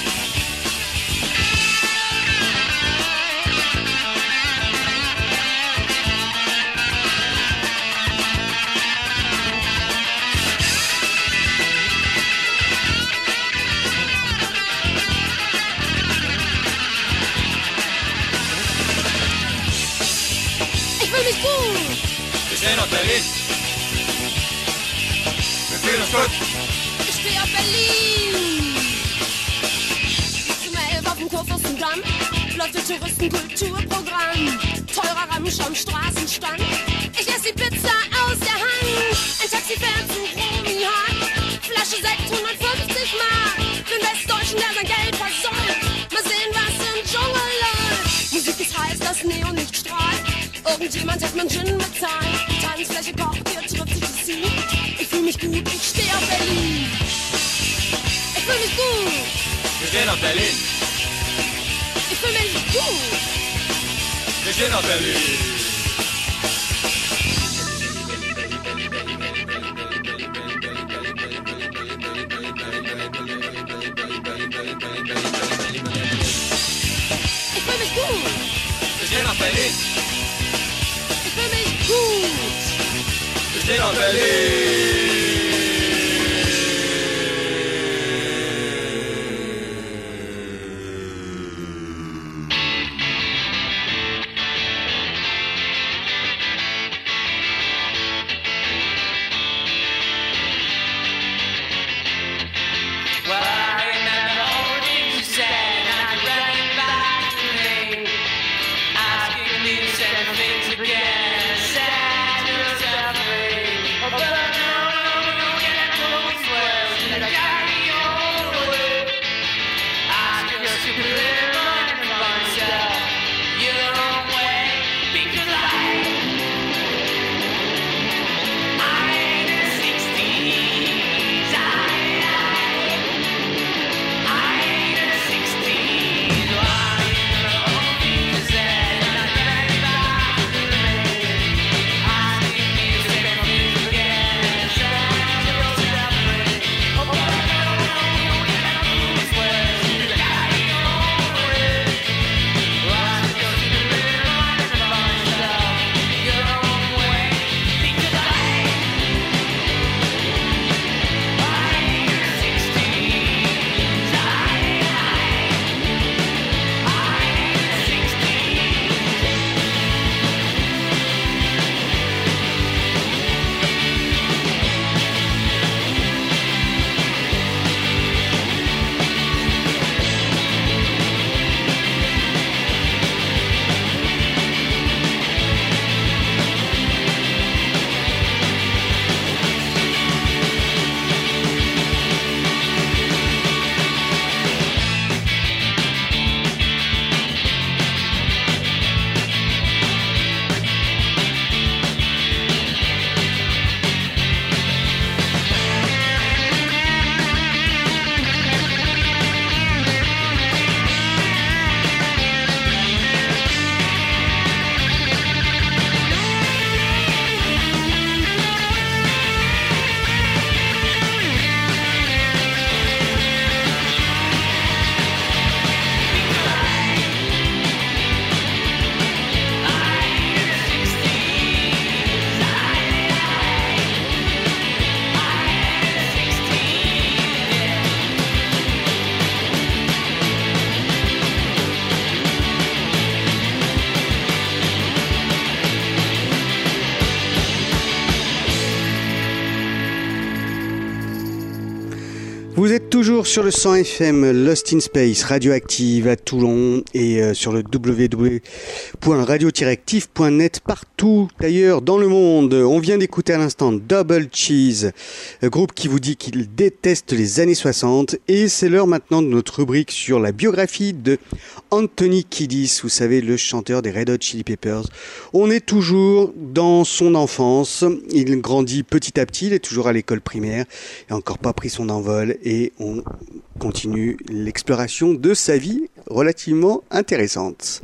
Ich fühl mich gut. Wir stehen auf Berlin. Wir fühlen uns gut. Ich steh auf Berlin. Zum 11 auf dem Kurfürstendamm läuft das Touristenkulturprogramm. Teurer Ramsch am Straßenstand. Ich esse die Pizza aus der Hand. Ein Taxi fährt zu Romy-Hahn. Flasche 650 Mark. Für den Westdeutschen, der sein Geld versäumt. Mal sehen, was im Dschungel läuft. Musik ist heiß, das Neonlicht strahlt. Irgendjemand hat mein Gin bezahlt. Tanzfläche kocht, hier trifft sich das Ziel. Ich fühl mich gut, ich steh auf Berlin. Ich fühl mich gut. Wir stehen auf Berlin. Ich fühl mich gut. Wir stehen auf Berlin. Ich fühl mich gut. Wir stehen auf Berlin. Ich fühl mich gut. Wir stehen auf Berlin. Well, I remember all things you said, and I ran back to me, asking me to say things again, sad and suffering, but Vous êtes toujours sur le 100 FM Lost in Space, radioactive à Toulon et sur le www.radio-active.net partout d'ailleurs dans le monde. On vient d'écouter à l'instant Double Cheese, groupe qui vous dit qu'il déteste les années 60 et c'est l'heure maintenant de notre rubrique sur la biographie de Anthony Kiedis, vous savez, le chanteur des Red Hot Chili Peppers. On est toujours dans son enfance, il grandit petit à petit, il est toujours à l'école primaire et encore pas pris son envol. Et on continue l'exploration de sa vie relativement intéressante.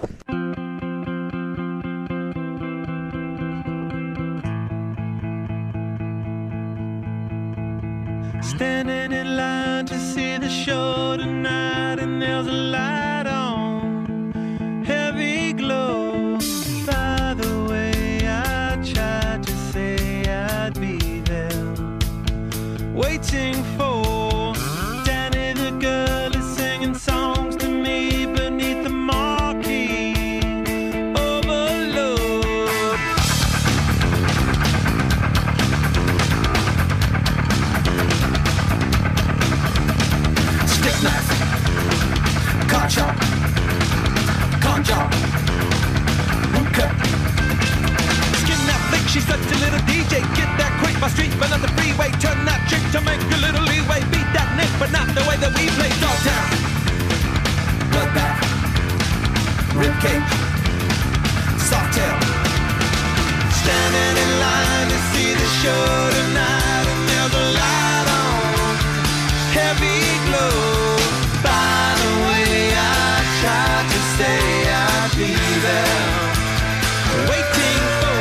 Standing in line to see the show tonight, and there's a light on, heavy glow. By the way, I tried to say I'd be there, waiting for songs to me beneath the marquee. Overload. Stick knife, car chop, con job, boot cut. Skin that flick, she's such a little DJ. Get that quick, my street, but not the freeway. Turn that trick to make a little leeway. Beat that nick, but not the way that we play. Dogtown. Bloodbath, ribcage, soft tail. Standing in line to see the show tonight, and there's a light on, heavy glow. By the way, I tried to say I'd be there, waiting for.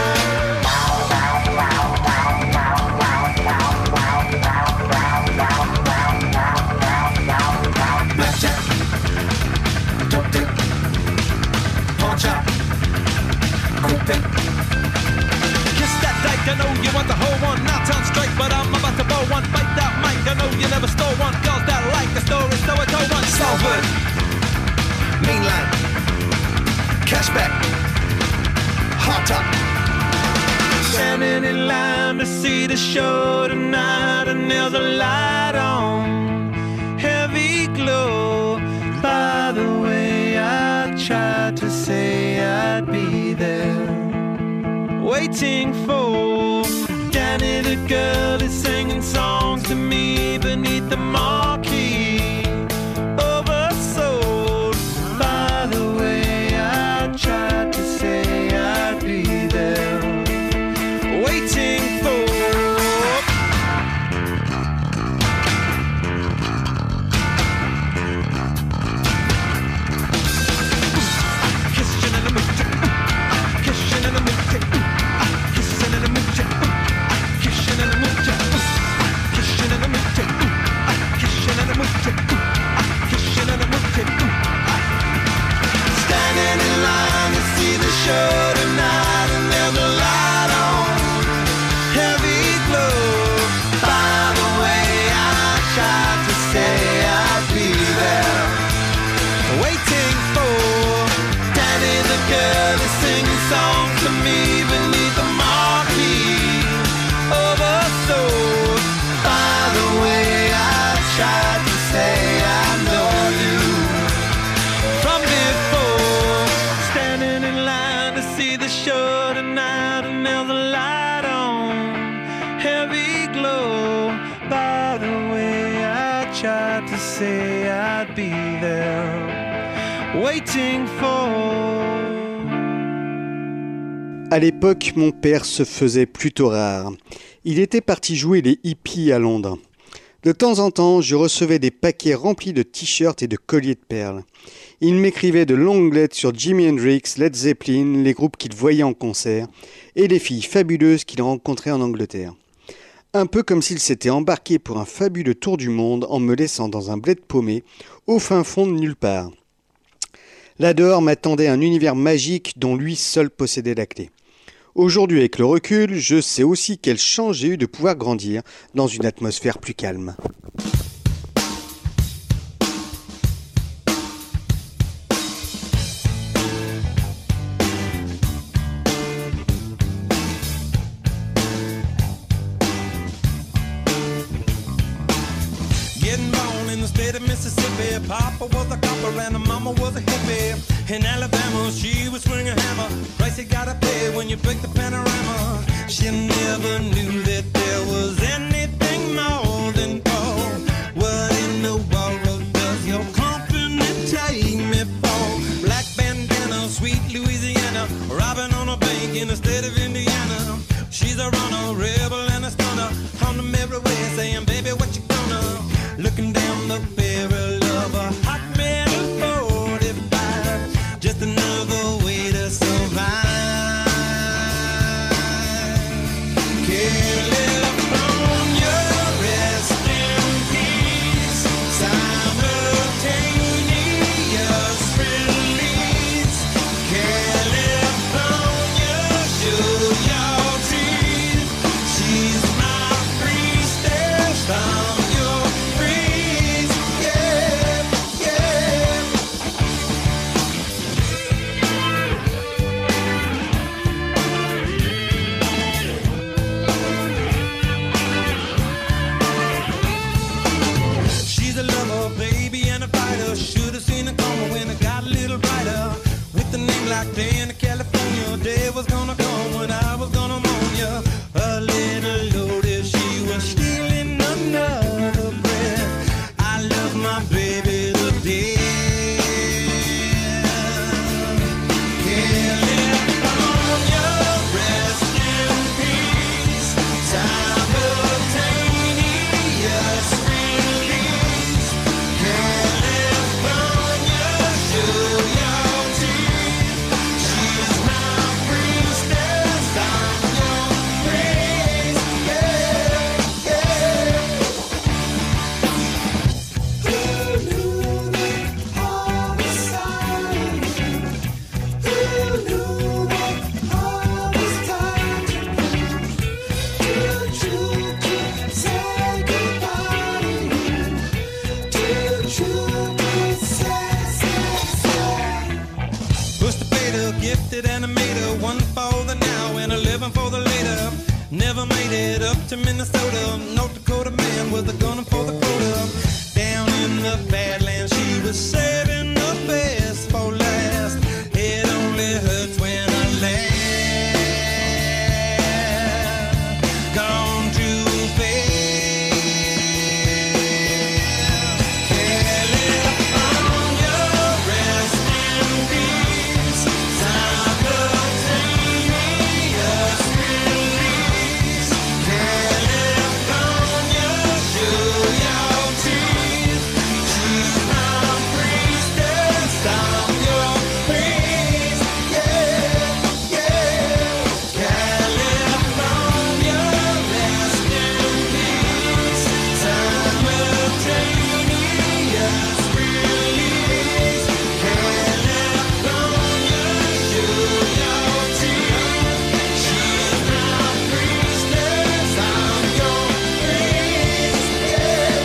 Blackjack. Kiss that dyke, I know you want the whole one. Not on strike, but I'm about to blow one. Bite that mic, I know you never stole one. Girls that like the story, so I told one. Salford, mean line, cashback, hot top. Standing in line to see the show tonight, and there's a light on, heavy glow. By the way, I tried to say I'd be there, waiting for Danny the girl is singing songs to me beneath the marquee. Oversold. By the way, I tried to say I'd be there, waiting for. Show tonight, and there's a light on, heavy glow. By the way, I tried to say I'd be there, waiting for Danny the girl to sing songs to me beneath the marquee. Oversold. By the way, I tried to say I know you from before. Standing in line to see the show tonight, and there's a light on, heavy glow. By the way, I tried to say I'd be there, waiting for. À l'époque, mon père se faisait plutôt rare. Il était parti jouer les hippies à Londres. De temps en temps, je recevais des paquets remplis de t-shirts et de colliers de perles. Il m'écrivait de longues lettres sur Jimi Hendrix, Led Zeppelin, les groupes qu'il voyait en concert, et les filles fabuleuses qu'il rencontrait en Angleterre. Un peu comme s'il s'était embarqué pour un fabuleux tour du monde en me laissant dans un bled paumé, au fin fond de nulle part. Là dehors m'attendait un univers magique dont lui seul possédait la clé. Aujourd'hui, avec le recul, je sais aussi quelle chance j'ai eu de pouvoir grandir dans une atmosphère plus calme. Mississippi. Papa was a copper and the mama was a hippie. In Alabama, she was swinging a hammer. Price you gotta pay when you break the panorama. She never knew that there was anything more than gold. What in the world does your company take me for? Black bandana, sweet Louisiana, robbing on a bank in the state of Indiana. She's a runner, rebel and a stunner. On the mirror way saying, baby, what you gonna? Looking down the barrel of a hot metal 45. Just another way to survive. California, rest in peace. Simultaneous release. California, show your teeth. She's my priestess from your breeze. Yeah, yeah. She's a lover, baby, and a fighter. Should've seen it coming when it got a little brighter. With a name like Dan in California, day was gonna come when I was gonna mourn ya. A little loaded, she was stealing another breath. I love my baby to death. California, rest in peace. Simultaneous release. California, show your teeth. She's my priestess, I'm your praise. Yeah, yeah. Who knew that all was silent? Who knew that all was time to say goodbye to you? Too true to say. Push the fader, gifted animator, one for the now and a living for the later. Never made it up to Minnesota. North Dakota man was a gunner for the quota. Down in the Badlands, she was saving the best for last. It only hurts when I laugh. Gone too fast. California, rest in peace. Simultaneous release. California, show your teeth. She's my priestess, I'm your praise. Yeah, yeah. California, rest in peace. Simultaneous release. California, show your teeth. She's my priestess, I'm your praise. Yeah,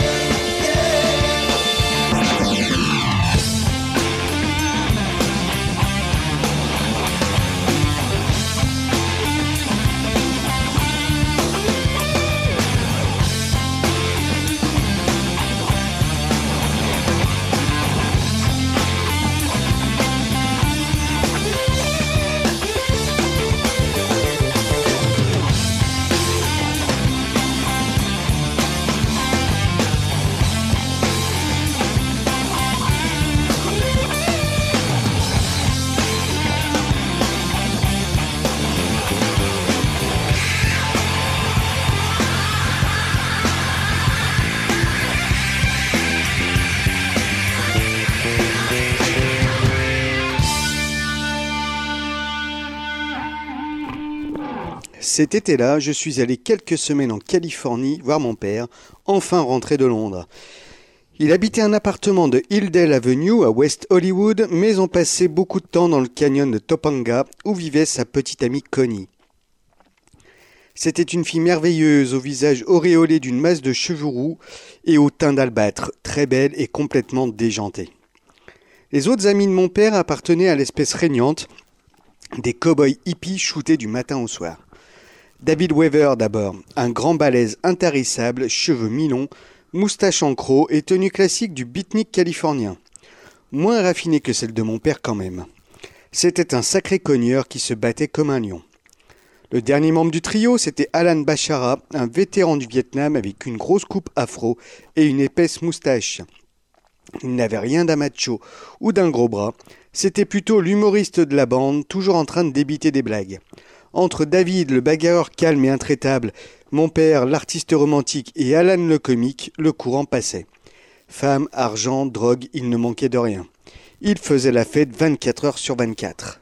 Cet été-là, je suis allé quelques semaines en Californie voir mon père, enfin rentré de Londres. Il habitait un appartement de Hilldale Avenue à West Hollywood, mais on passait beaucoup de temps dans le canyon de Topanga où vivait sa petite amie Connie. C'était une fille merveilleuse, au visage auréolé d'une masse de cheveux roux et au teint d'albâtre, très belle et complètement déjantée. Les autres amis de mon père appartenaient à l'espèce régnante des cow-boys hippies shootés du matin au soir. David Weaver d'abord, un grand balèze intarissable, cheveux mi-longs, Moustache en croc et tenue classique du beatnik californien. Moins raffinée que celle de mon père quand même. C'était un sacré cogneur qui se battait comme un lion. Le dernier membre du trio, c'était Alan Bashara, un vétéran du Vietnam avec une grosse coupe afro et une épaisse moustache. Il n'avait rien d'un macho ou d'un gros bras, c'était plutôt l'humoriste de la bande, toujours en train de débiter des blagues. Entre David, le bagarreur calme et intraitable, mon père, l'artiste romantique et Alan le comique, le courant passait. Femmes, argent, drogue, il ne manquait de rien. Il faisait la fête 24 heures sur 24.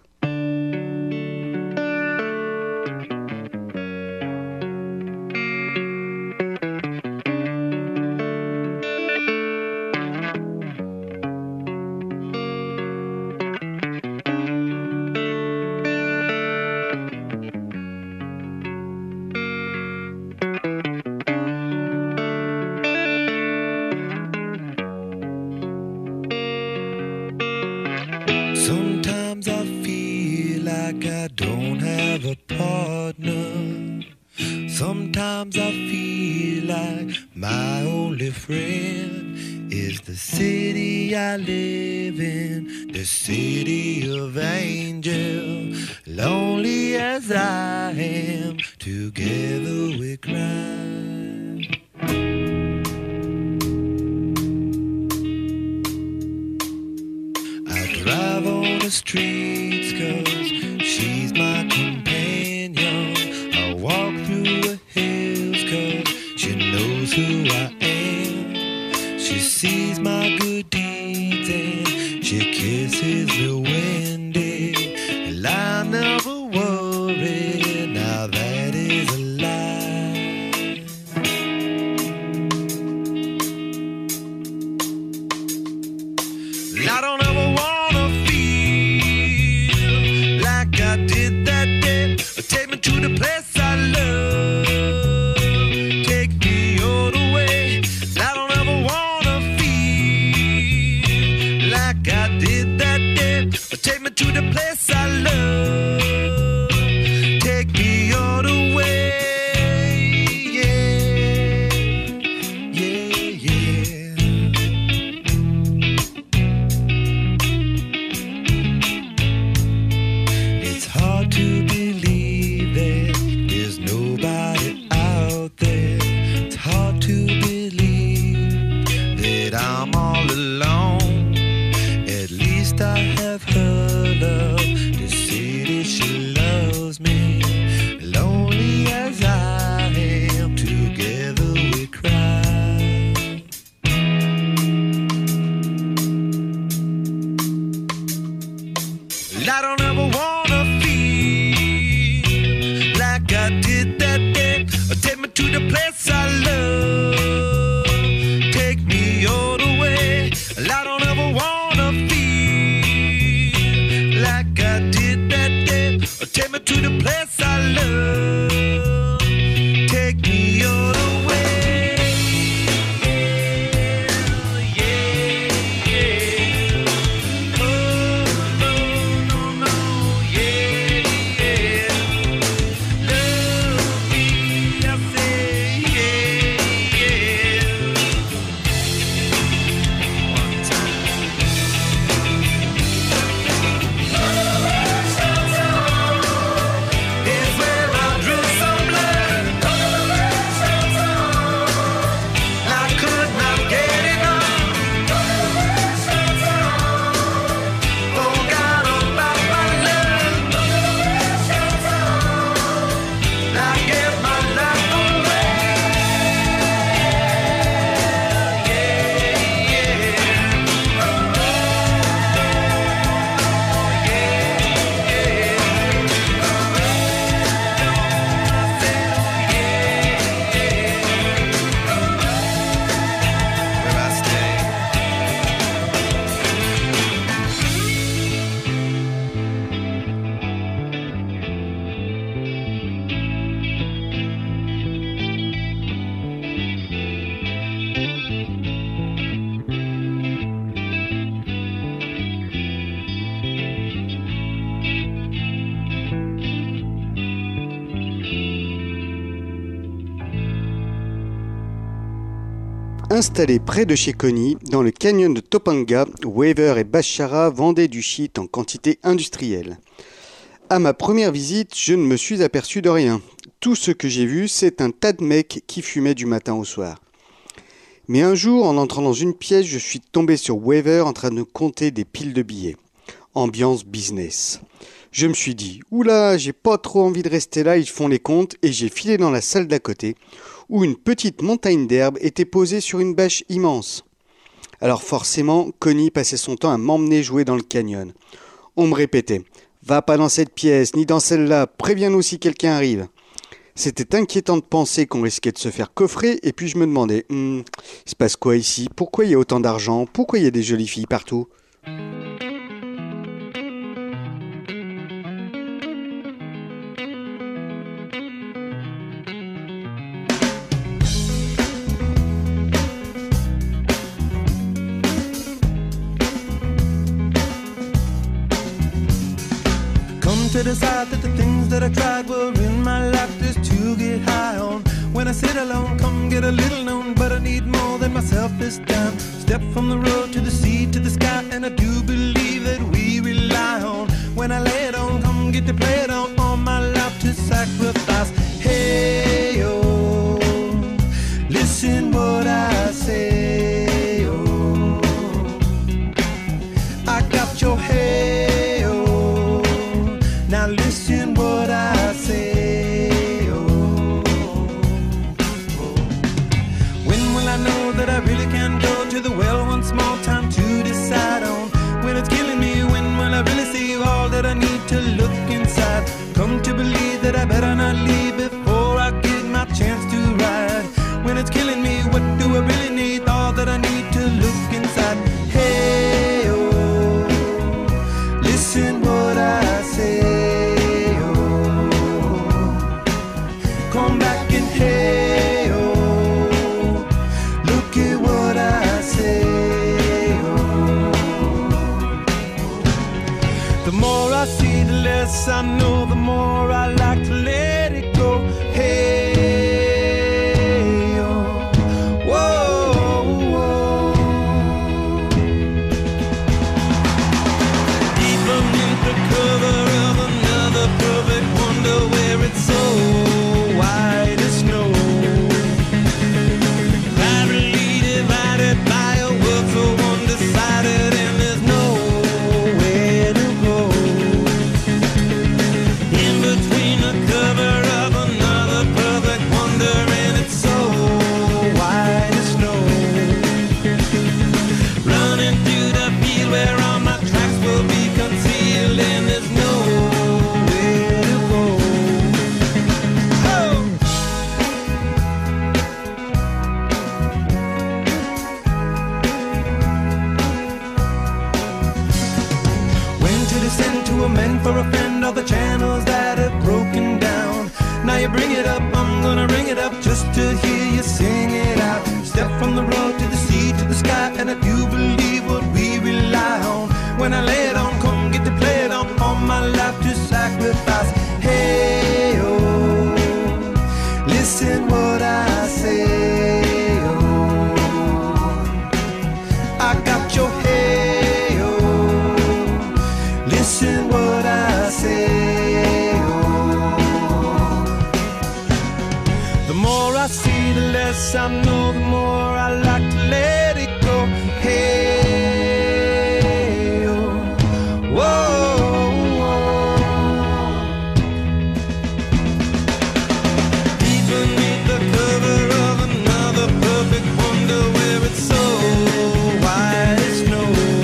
Sometimes I feel like I don't have a partner. Sometimes I feel like my only friend is the city I live in, the city of angels. Lonely as I am, together we cry. Drive on the streets 'cause she's my companion. I walk through the hills 'cause she knows who I am. She sees my good deeds and she kisses the windy. And I never worry, now that is a lie. I don't ever want I did that day. Installés près de chez Connie, dans le canyon de Topanga, Waver et Bashara vendaient du shit en quantité industrielle. À ma première visite, je ne me suis aperçu de rien. Tout ce que j'ai vu, c'est un tas de mecs qui fumaient du matin au soir. Mais un jour, en entrant dans une pièce, je suis tombé sur Waver en train de compter des piles de billets. Ambiance business. Je me suis dit, oula, j'ai pas trop envie de rester là, ils font les comptes, et j'ai filé dans la salle d'à côté, où une petite montagne d'herbe était posée sur une bâche immense. Alors forcément, Connie passait son temps à m'emmener jouer dans le canyon. On me répétait, va pas dans cette pièce, ni dans celle-là, préviens-nous si quelqu'un arrive. C'était inquiétant de penser qu'on risquait de se faire coffrer, et puis je me demandais, il se passe quoi ici? Pourquoi il y a autant d'argent? Pourquoi il y a des jolies filles partout? To decide that the things that I tried were in my life just to get high on. When I sit alone, come get a little known, but I need more than myself this time. Step from the road to the sea to the sky, and I do believe that we rely on. When I lay it on, come get to play it on, all my life to sacrifice. Hey, oh, listen what I say, oh, I got your head. Now listen what I say, oh, oh. When will I know that I really can go to the well once more? Time to decide on when it's killing me. When will I really see all that I need to look inside? Come to believe that I better not leave before I get my chance to ride. When it's killing me, what do I really need? All that I need to look inside. Hey, oh, listen what I say. Hey, oh, look at what I say, oh. The more I see, the less I know, the more I like to let it go. Hey, oh, whoa, whoa. Deep beneath the cover of another perfect wonder where it's so wide. For a friend, all the channels that have broken down. Now you bring it up, I'm gonna ring it up just to hear you sing it out. Step from the road to the sea to the sky, and I do believe what we rely on. When I lay it on, come get to play it on, all my life to sacrifice. Hey, oh, listen what I say, oh, I got your hey, oh, listen what I say, oh. The more I see, the less I know, the more I like to let it go. Hey, oh, whoa, whoa. Deep beneath the cover of another perfect wonder where it's so white as snow.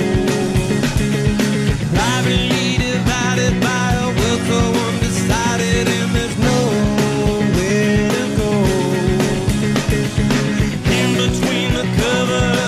Privately divided by a world so undecided, and there's nowhere to go. In between the cover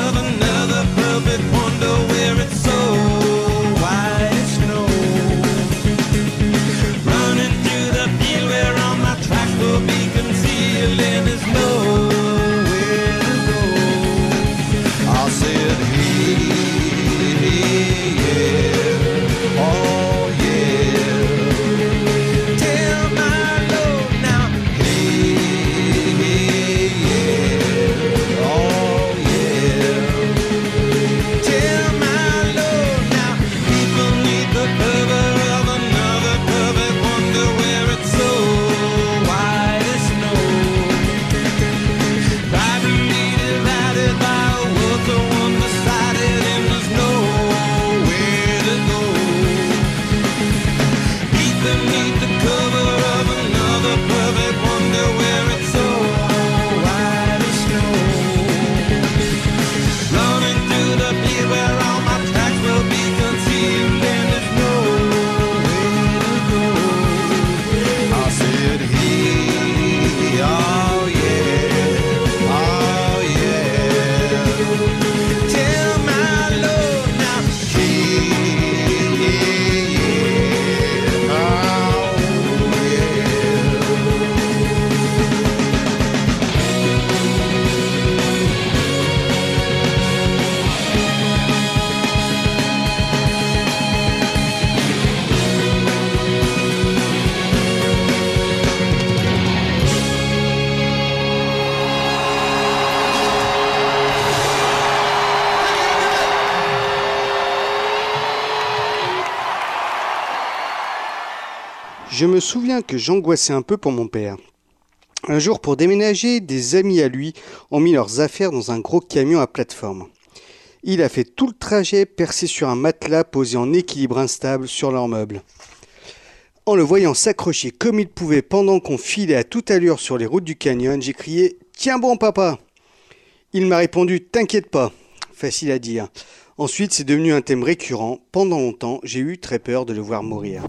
Je me souviens que j'angoissais un peu pour mon père. Un jour, pour déménager, des amis à lui ont mis leurs affaires dans un gros camion à plateforme. Il a fait tout le trajet percé sur un matelas posé en équilibre instable sur leurs meubles. En le voyant s'accrocher comme il pouvait pendant qu'on filait à toute allure sur les routes du canyon, j'ai crié « Tiens bon papa !» Il m'a répondu « T'inquiète pas !» Facile à dire. Ensuite, c'est devenu un thème récurrent. Pendant longtemps, j'ai eu très peur de le voir mourir.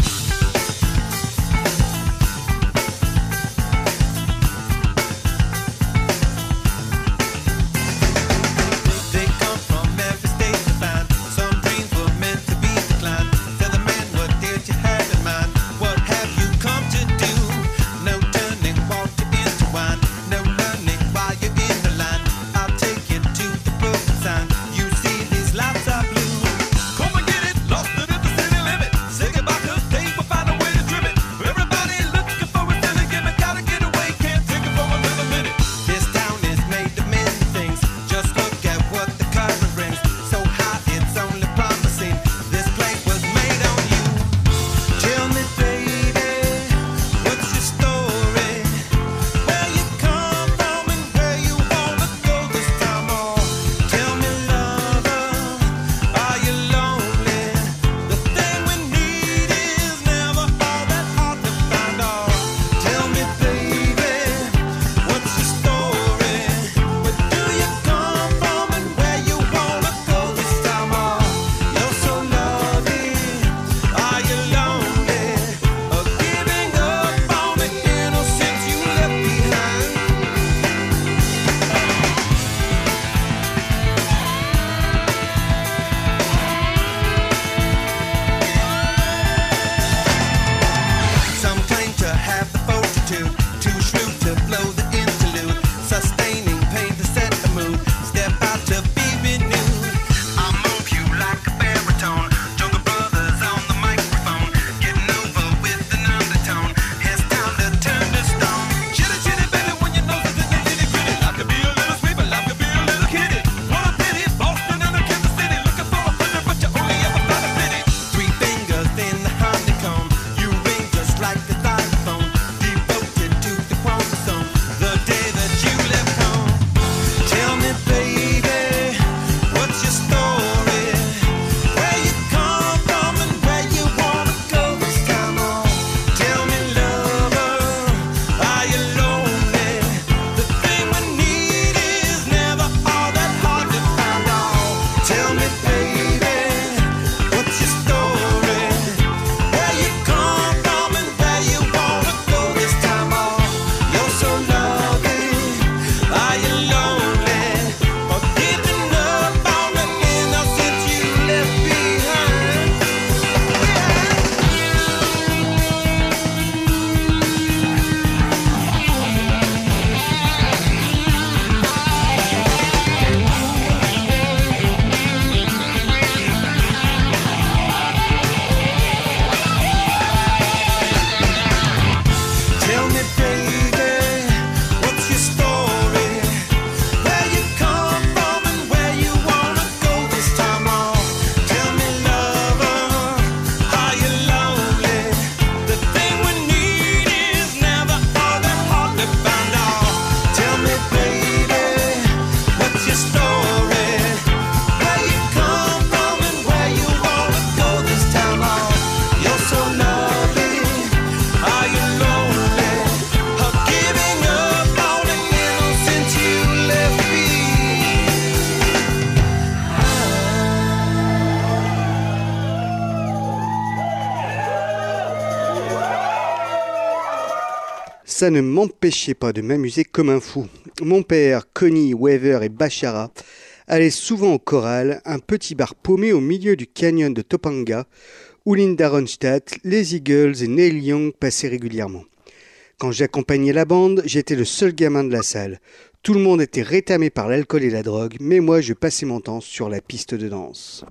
Ça ne m'empêchait pas de m'amuser comme un fou. Mon père, Connie, Weaver et Bachara allaient souvent au choral, un petit bar paumé au milieu du canyon de Topanga, où Linda Ronstadt, les Eagles et Neil Young passaient régulièrement. Quand j'accompagnais la bande, j'étais le seul gamin de la salle. Tout le monde était rétamé par l'alcool et la drogue, mais moi je passais mon temps sur la piste de danse.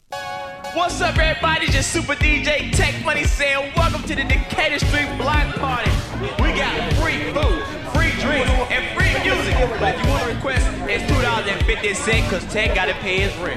What's up, everybody? Just Super DJ Tech Money saying welcome to the Decatur Street Block Party. We got free food, free drinks, and free music. But if you want to request, it's $2.50 because Tech got to pay his rent.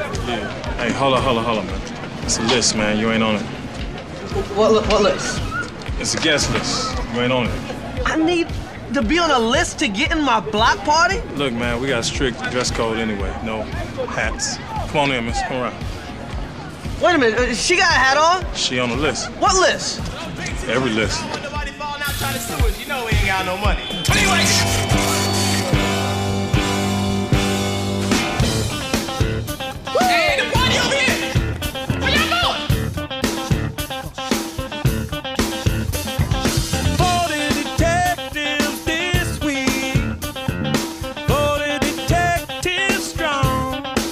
Yeah. Hey, hold on, man. It's a list, man. You ain't on it. What list? It's a guest list. You ain't on it. I need to be on a list to get in my block party? Look, man, we got a strict dress code anyway. No hats. Come on in, miss. Come around. Wait a minute, she got a hat on? She on the list. What list? Every list. You know we ain't got no money. Anyway. Hey, the party over here! Where y'all going? For the detectives this week, for the detectives strong,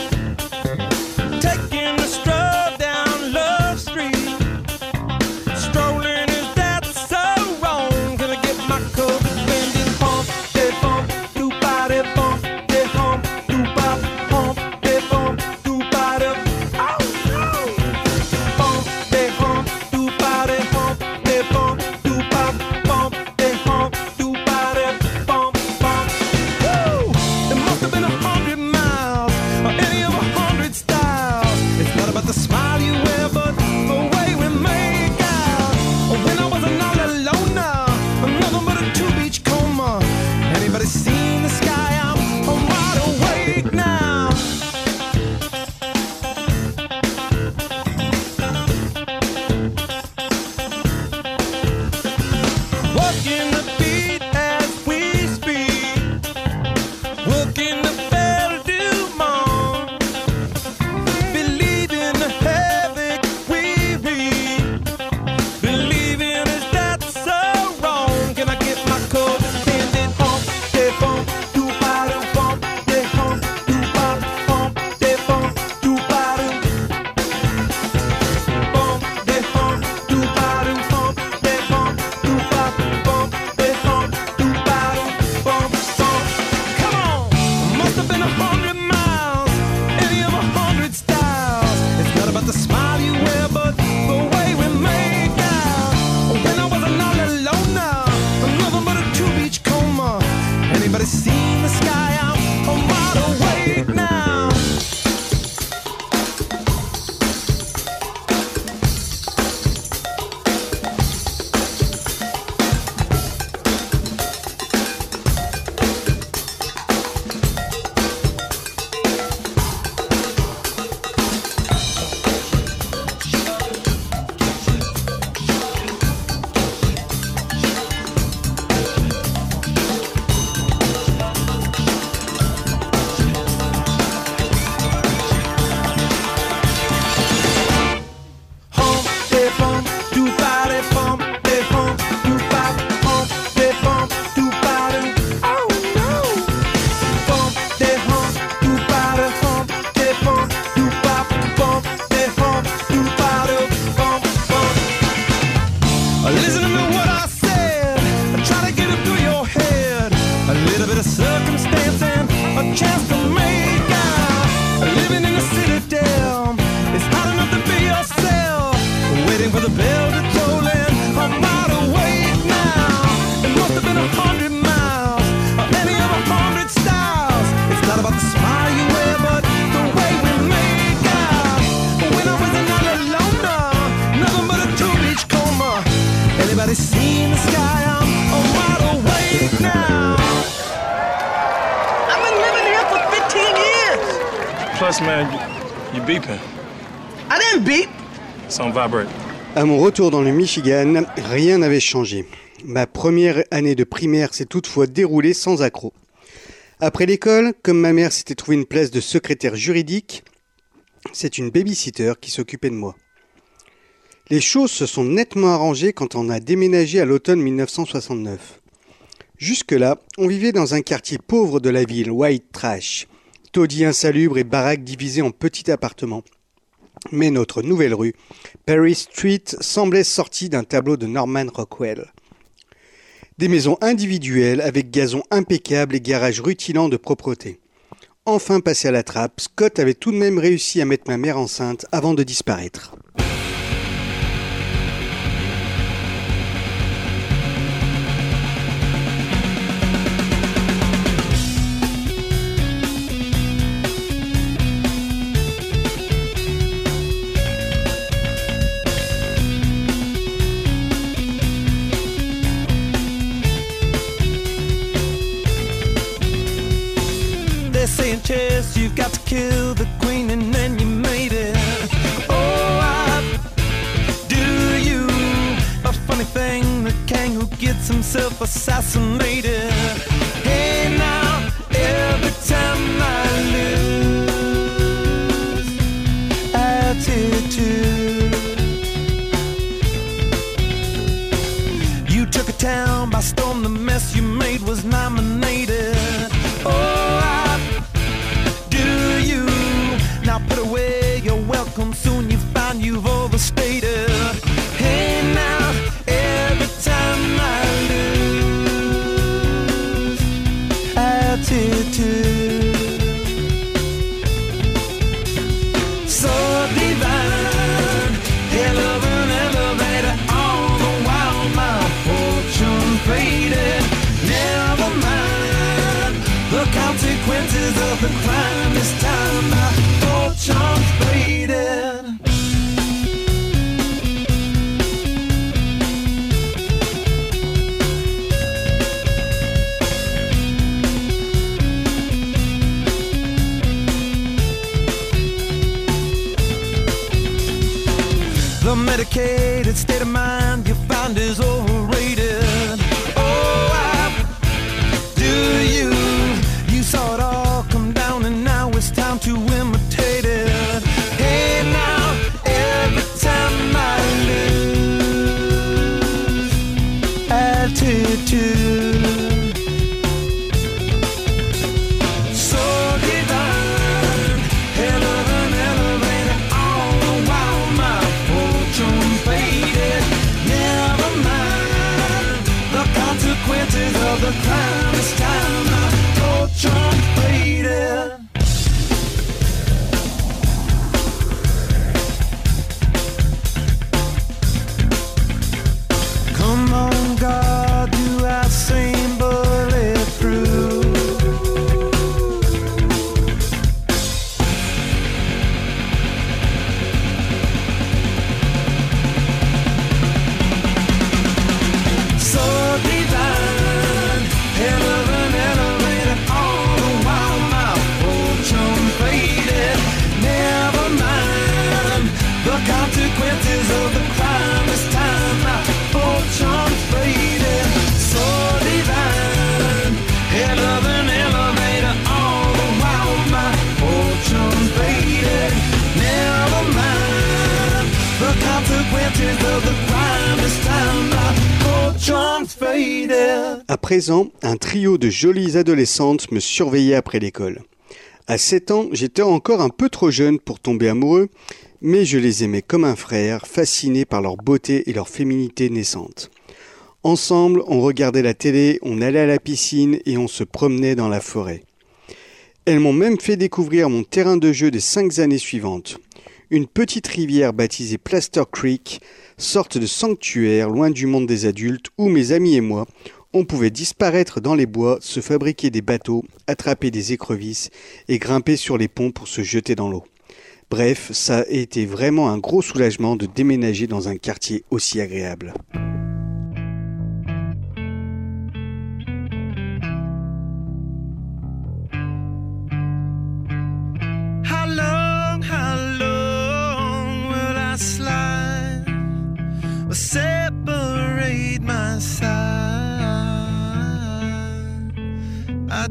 taking the stroll down Love Street, strolling is that so wrong? Gonna get my coat bending, pump, they bump, do body bump, they hump, do bop, pump, they bump, do body, oh no, bump, they hump, do body, hump, they bump, do bop, bump, they hump, do body, bump, bump. Woo! It must have been 100 miles, or any of 100 styles. It's not about the smile you wear, but the way we make out. When I was an all alone now, nothing but a two-beach coma. Anybody seen the sky? I'm wide awake now. Working the beat as we speak, working the bell du monde, believing the havoc we read, believing is that so wrong? Can I get my coat bending, hump, they bump, do bottom, bump, they hump, do bop, hump, they bump, do bottom, bump, they hump, do bottom, hump, they bump, do bop, bump, they hump, do bottom, bump, bump. Come on, must have been 100 miles, any of 100 styles. It's not about the smile you wear, but the way we make out. When I wasn't all alone now, nothing but a two-beach coma. Anybody seen the sky? I'm wide awake now. Hump, they bump, do body bump, they hump, do bop, hump, they bump, do body, oh no. Bump, they hump, do body, hump, they bump, do bop, bump, they hump, do body, bump, bump. Listen to what I said, try to get it through your head. A little bit of circumstance and a chance to make out. Living in the citadel, it's hard enough to be yourself. Waiting for the bell to toll and I'm wide awake now. It must have been 100 miles, or any of 100 styles. It's not about the smile you wear, but the way we make out. When I wasn't all alone now, nothing but a two-beach coma. Anybody seen the sky? I'm wide awake now. I've been living here for 15 years. Plus, man, you beeping. I didn't beep. It's on vibrate. À mon retour dans le Michigan, rien n'avait changé. Ma première année de primaire s'est toutefois déroulée sans accroc. Après l'école, comme ma mère s'était trouvé une place de secrétaire juridique, c'est une babysitter qui s'occupait de moi. Les choses se sont nettement arrangées quand on a déménagé à l'automne 1969. Jusque-là, on vivait dans un quartier pauvre de la ville, white trash, taudis insalubre et baraques divisées en petits appartements. Mais notre nouvelle rue, Perry Street, semblait sortie d'un tableau de Norman Rockwell. Des maisons individuelles avec gazon impeccable et garage rutilant de propreté. Enfin passé à la trappe, Scott avait tout de même réussi à mettre ma mère enceinte avant de disparaître. got to kill the queen and then you made it. Oh, I do you. A funny thing, the king who gets himself assassinated. Hey now, every time I lose attitude. You took a town by storm, the mess you made was nominated. Oh, I do you. Now put away your welcome, soon you find you've overstated. Hey now, every time I lose attitude. So divine, hell of an elevator, all the while my fortune faded. Never mind the consequences of the crime. This time my fortune's faded. The medicated state of mind you find is overrated. Oh, I do you. You saw it all come down and now it's time to imitate it. Hey now, every time I lose attitude. So divine, hell of an elevator, all the while my fortune faded. Never mind the consequences of the crime. This time my fortune faded. Come on, God, do I seem bulletproof? So divine, hell of an elevator, all the while my fortune faded. Never mind the consequences of the crime. This time my fortune faded. So divine, hell of an elevator, all the while my fortune faded. Never mind the consequences of the crime. This time my fortune's faded. À présent, un trio de jolies adolescentes me surveillait après l'école. À 7 ans, j'étais encore un peu trop jeune pour tomber amoureux, mais je les aimais comme un frère, fasciné par leur beauté et leur féminité naissante. Ensemble, on regardait la télé, on allait à la piscine et on se promenait dans la forêt. Elles m'ont même fait découvrir mon terrain de jeu des 5 années suivantes. Une petite rivière baptisée Plaster Creek, sorte de sanctuaire loin du monde des adultes où mes amis et moi, on pouvait disparaître dans les bois, se fabriquer des bateaux, attraper des écrevisses et grimper sur les ponts pour se jeter dans l'eau. Bref, ça a été vraiment un gros soulagement de déménager dans un quartier aussi agréable. How long will I slide or separate my side? I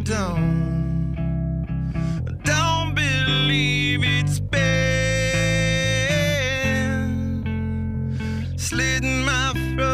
don't believe it's been slitting my throat.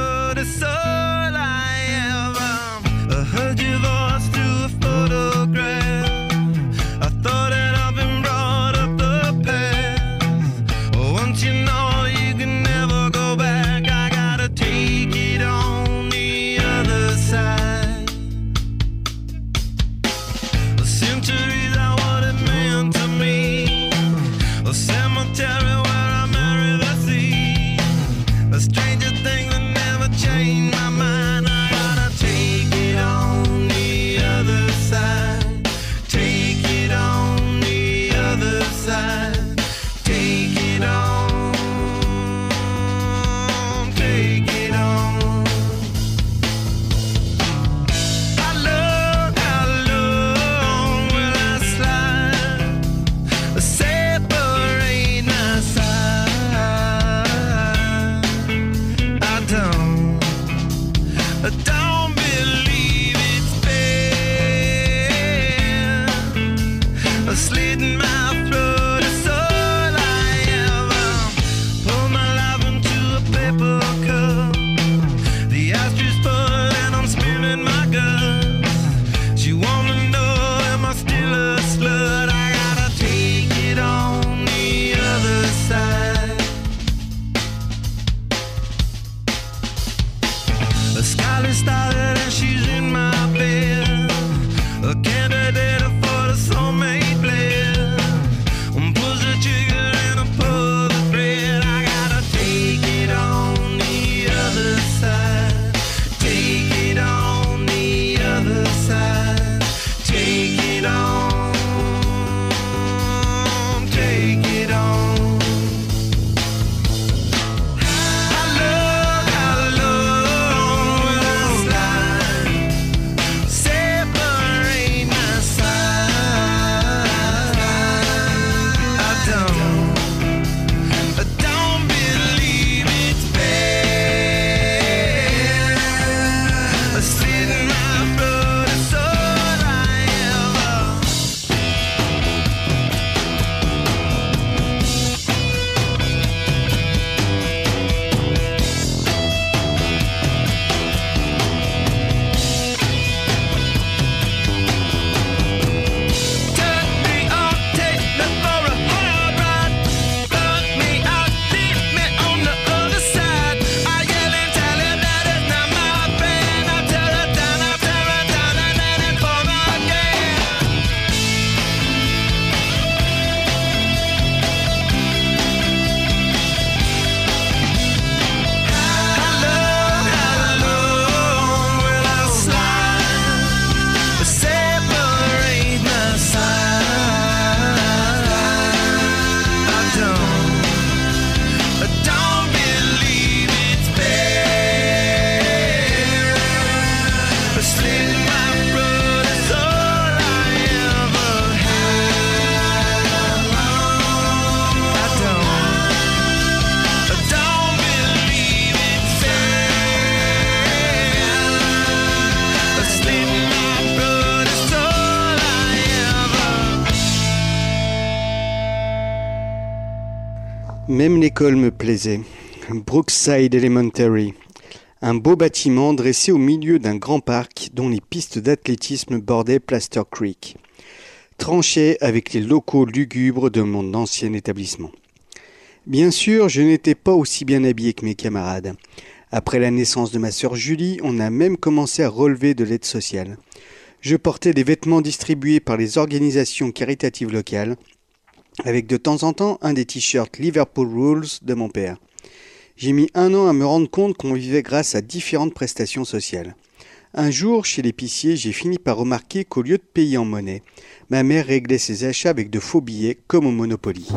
Même l'école me plaisait. Brookside Elementary. Un beau bâtiment dressé au milieu d'un grand parc dont les pistes d'athlétisme bordaient Plaster Creek. Tranchait avec les locaux lugubres de mon ancien établissement. Bien sûr, je n'étais pas aussi bien habillé que mes camarades. Après la naissance de ma sœur Julie, on a même commencé à relever de l'aide sociale. Je portais des vêtements distribués par les organisations caritatives locales, avec de temps en temps un des t-shirts Liverpool Rules de mon père. J'ai mis 1 an à me rendre compte qu'on vivait grâce à différentes prestations sociales. Un jour, chez l'épicier, j'ai fini par remarquer qu'au lieu de payer en monnaie, ma mère réglait ses achats avec de faux billets comme au Monopoly.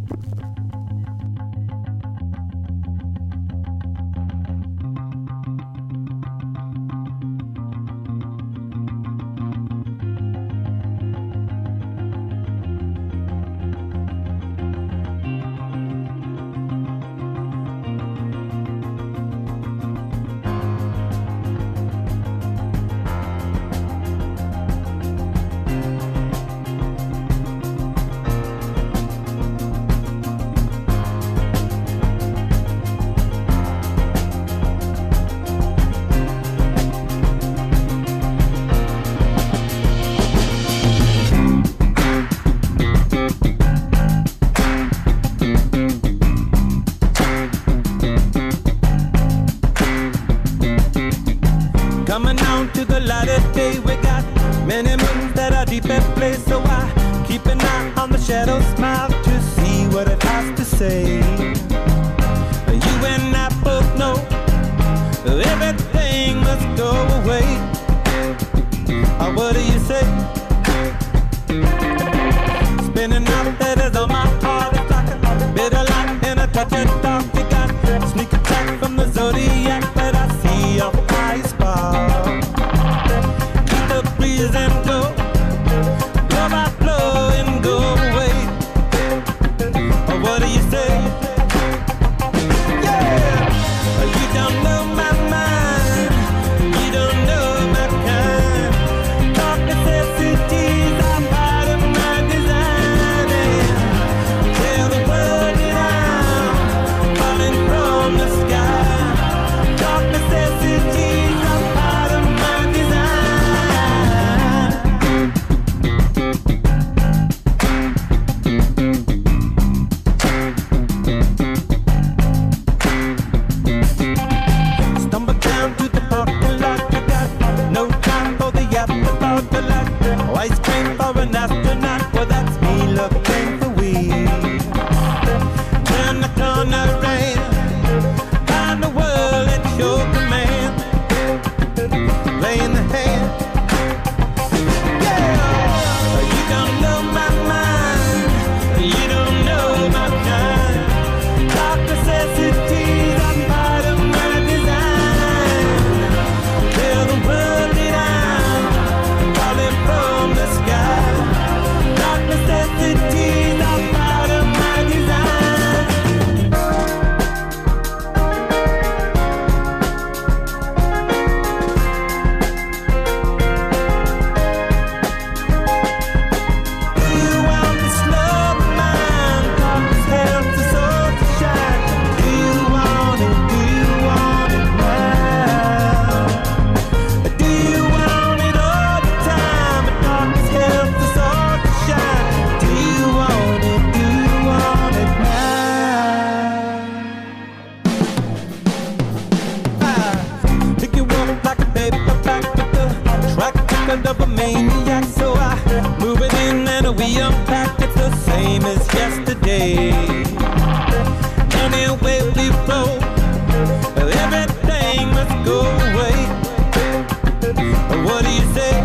Coming down to the light of day, we got many moons that are deep at play. So I keep an eye on the shadow smile to see what it has to say. You and I both know everything must go away. What do you say? Spinning out letters on my heart, it's like a bit of light and a touch of dark. You got sneak attack from the zodiac, but I see your eyes spark. Keep the breeze and go, blow by blow and go away. What do you say? Yeah, you don't know my mind, you don't know my kind. Dark necessities are part of my design. And tell the world that I'm falling from the sky. Dark necessities are part of my design. Stumble down to the parking lot, you got no time for the afterthought. The light, ice cream for an astronaut, well that's me looking for weed. Turn the corner and find the world at your command. Playing the hand. Yeah, you don't know my mind, you don't know my kind. Dark necessities are part of my design. Tell the world that I'm falling from the sky. Dark necessities are part of my design. Do you want this love of mine? Darkness helps the soul to shine. Do you want it? Do you want it now? Do you want it all the time? But darkness helps the soul to shine. Do you want it? Do you want it now? Pick you up like a paperback with the track record of a maniac. So I move it in and we unpack. It's the same as yesterday. Anyway we roll, everything must go away. What do you say?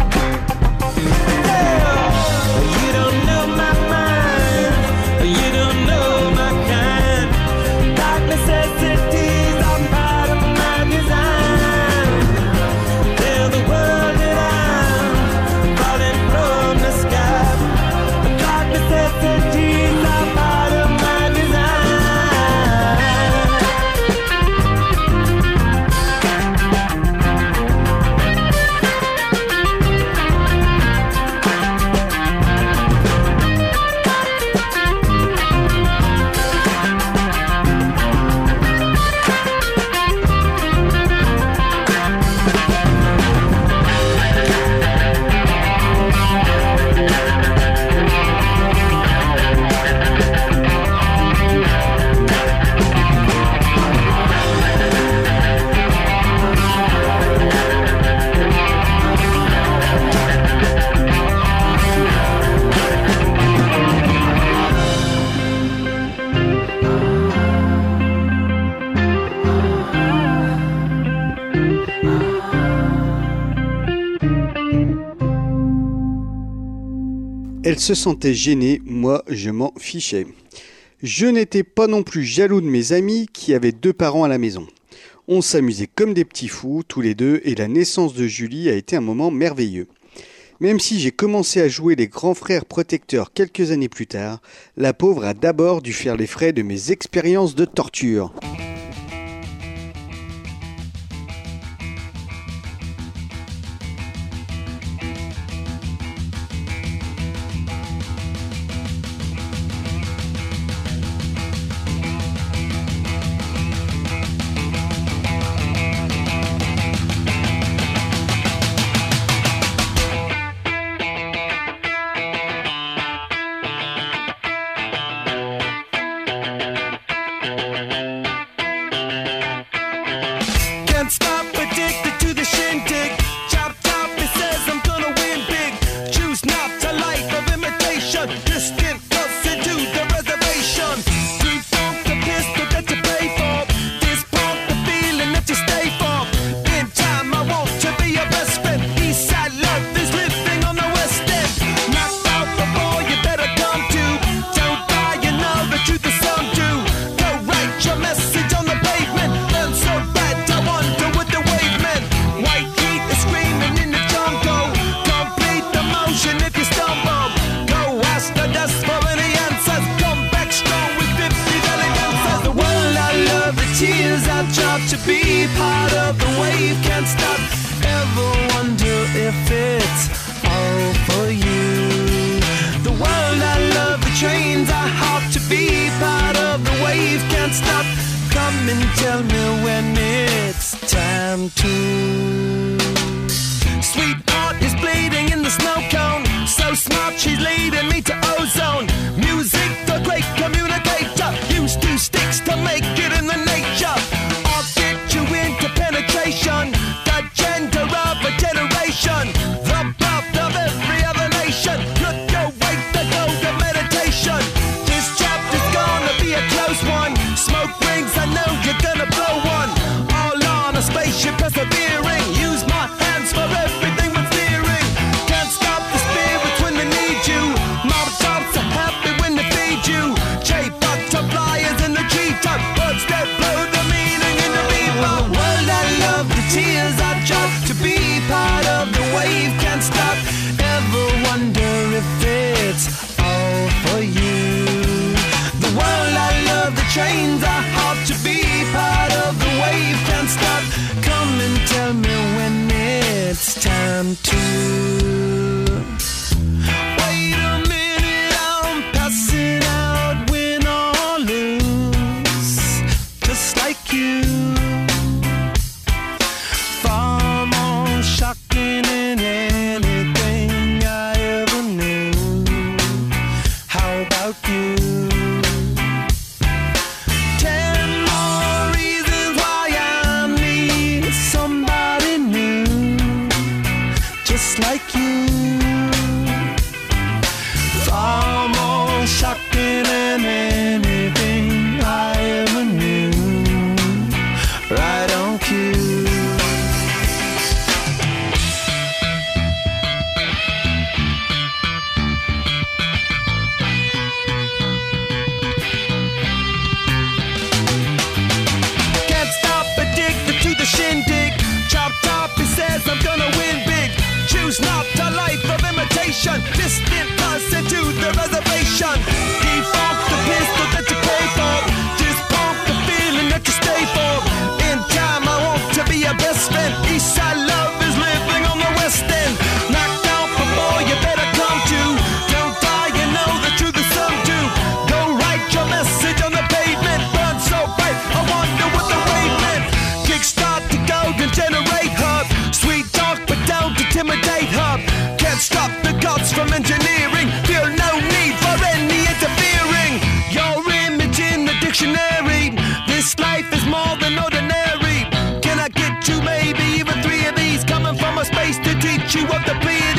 Yeah, you don't know my mind, you don't know my kind. Dark necessities are part of my design. Tell the world that I'm falling from the sky. Dark necessities are part of my design. Elle se sentait gênée, moi je m'en fichais. Je n'étais pas non plus jaloux de mes amis qui avaient 2 parents à la maison. On s'amusait comme des petits fous, tous les deux, et la naissance de Julie a été un moment merveilleux. Même si j'ai commencé à jouer les grands frères protecteurs quelques années plus tard, la pauvre a d'abord dû faire les frais de mes expériences de torture.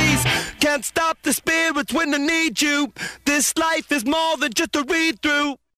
Can't stop the spirits when they need you. This life is more than just a read through.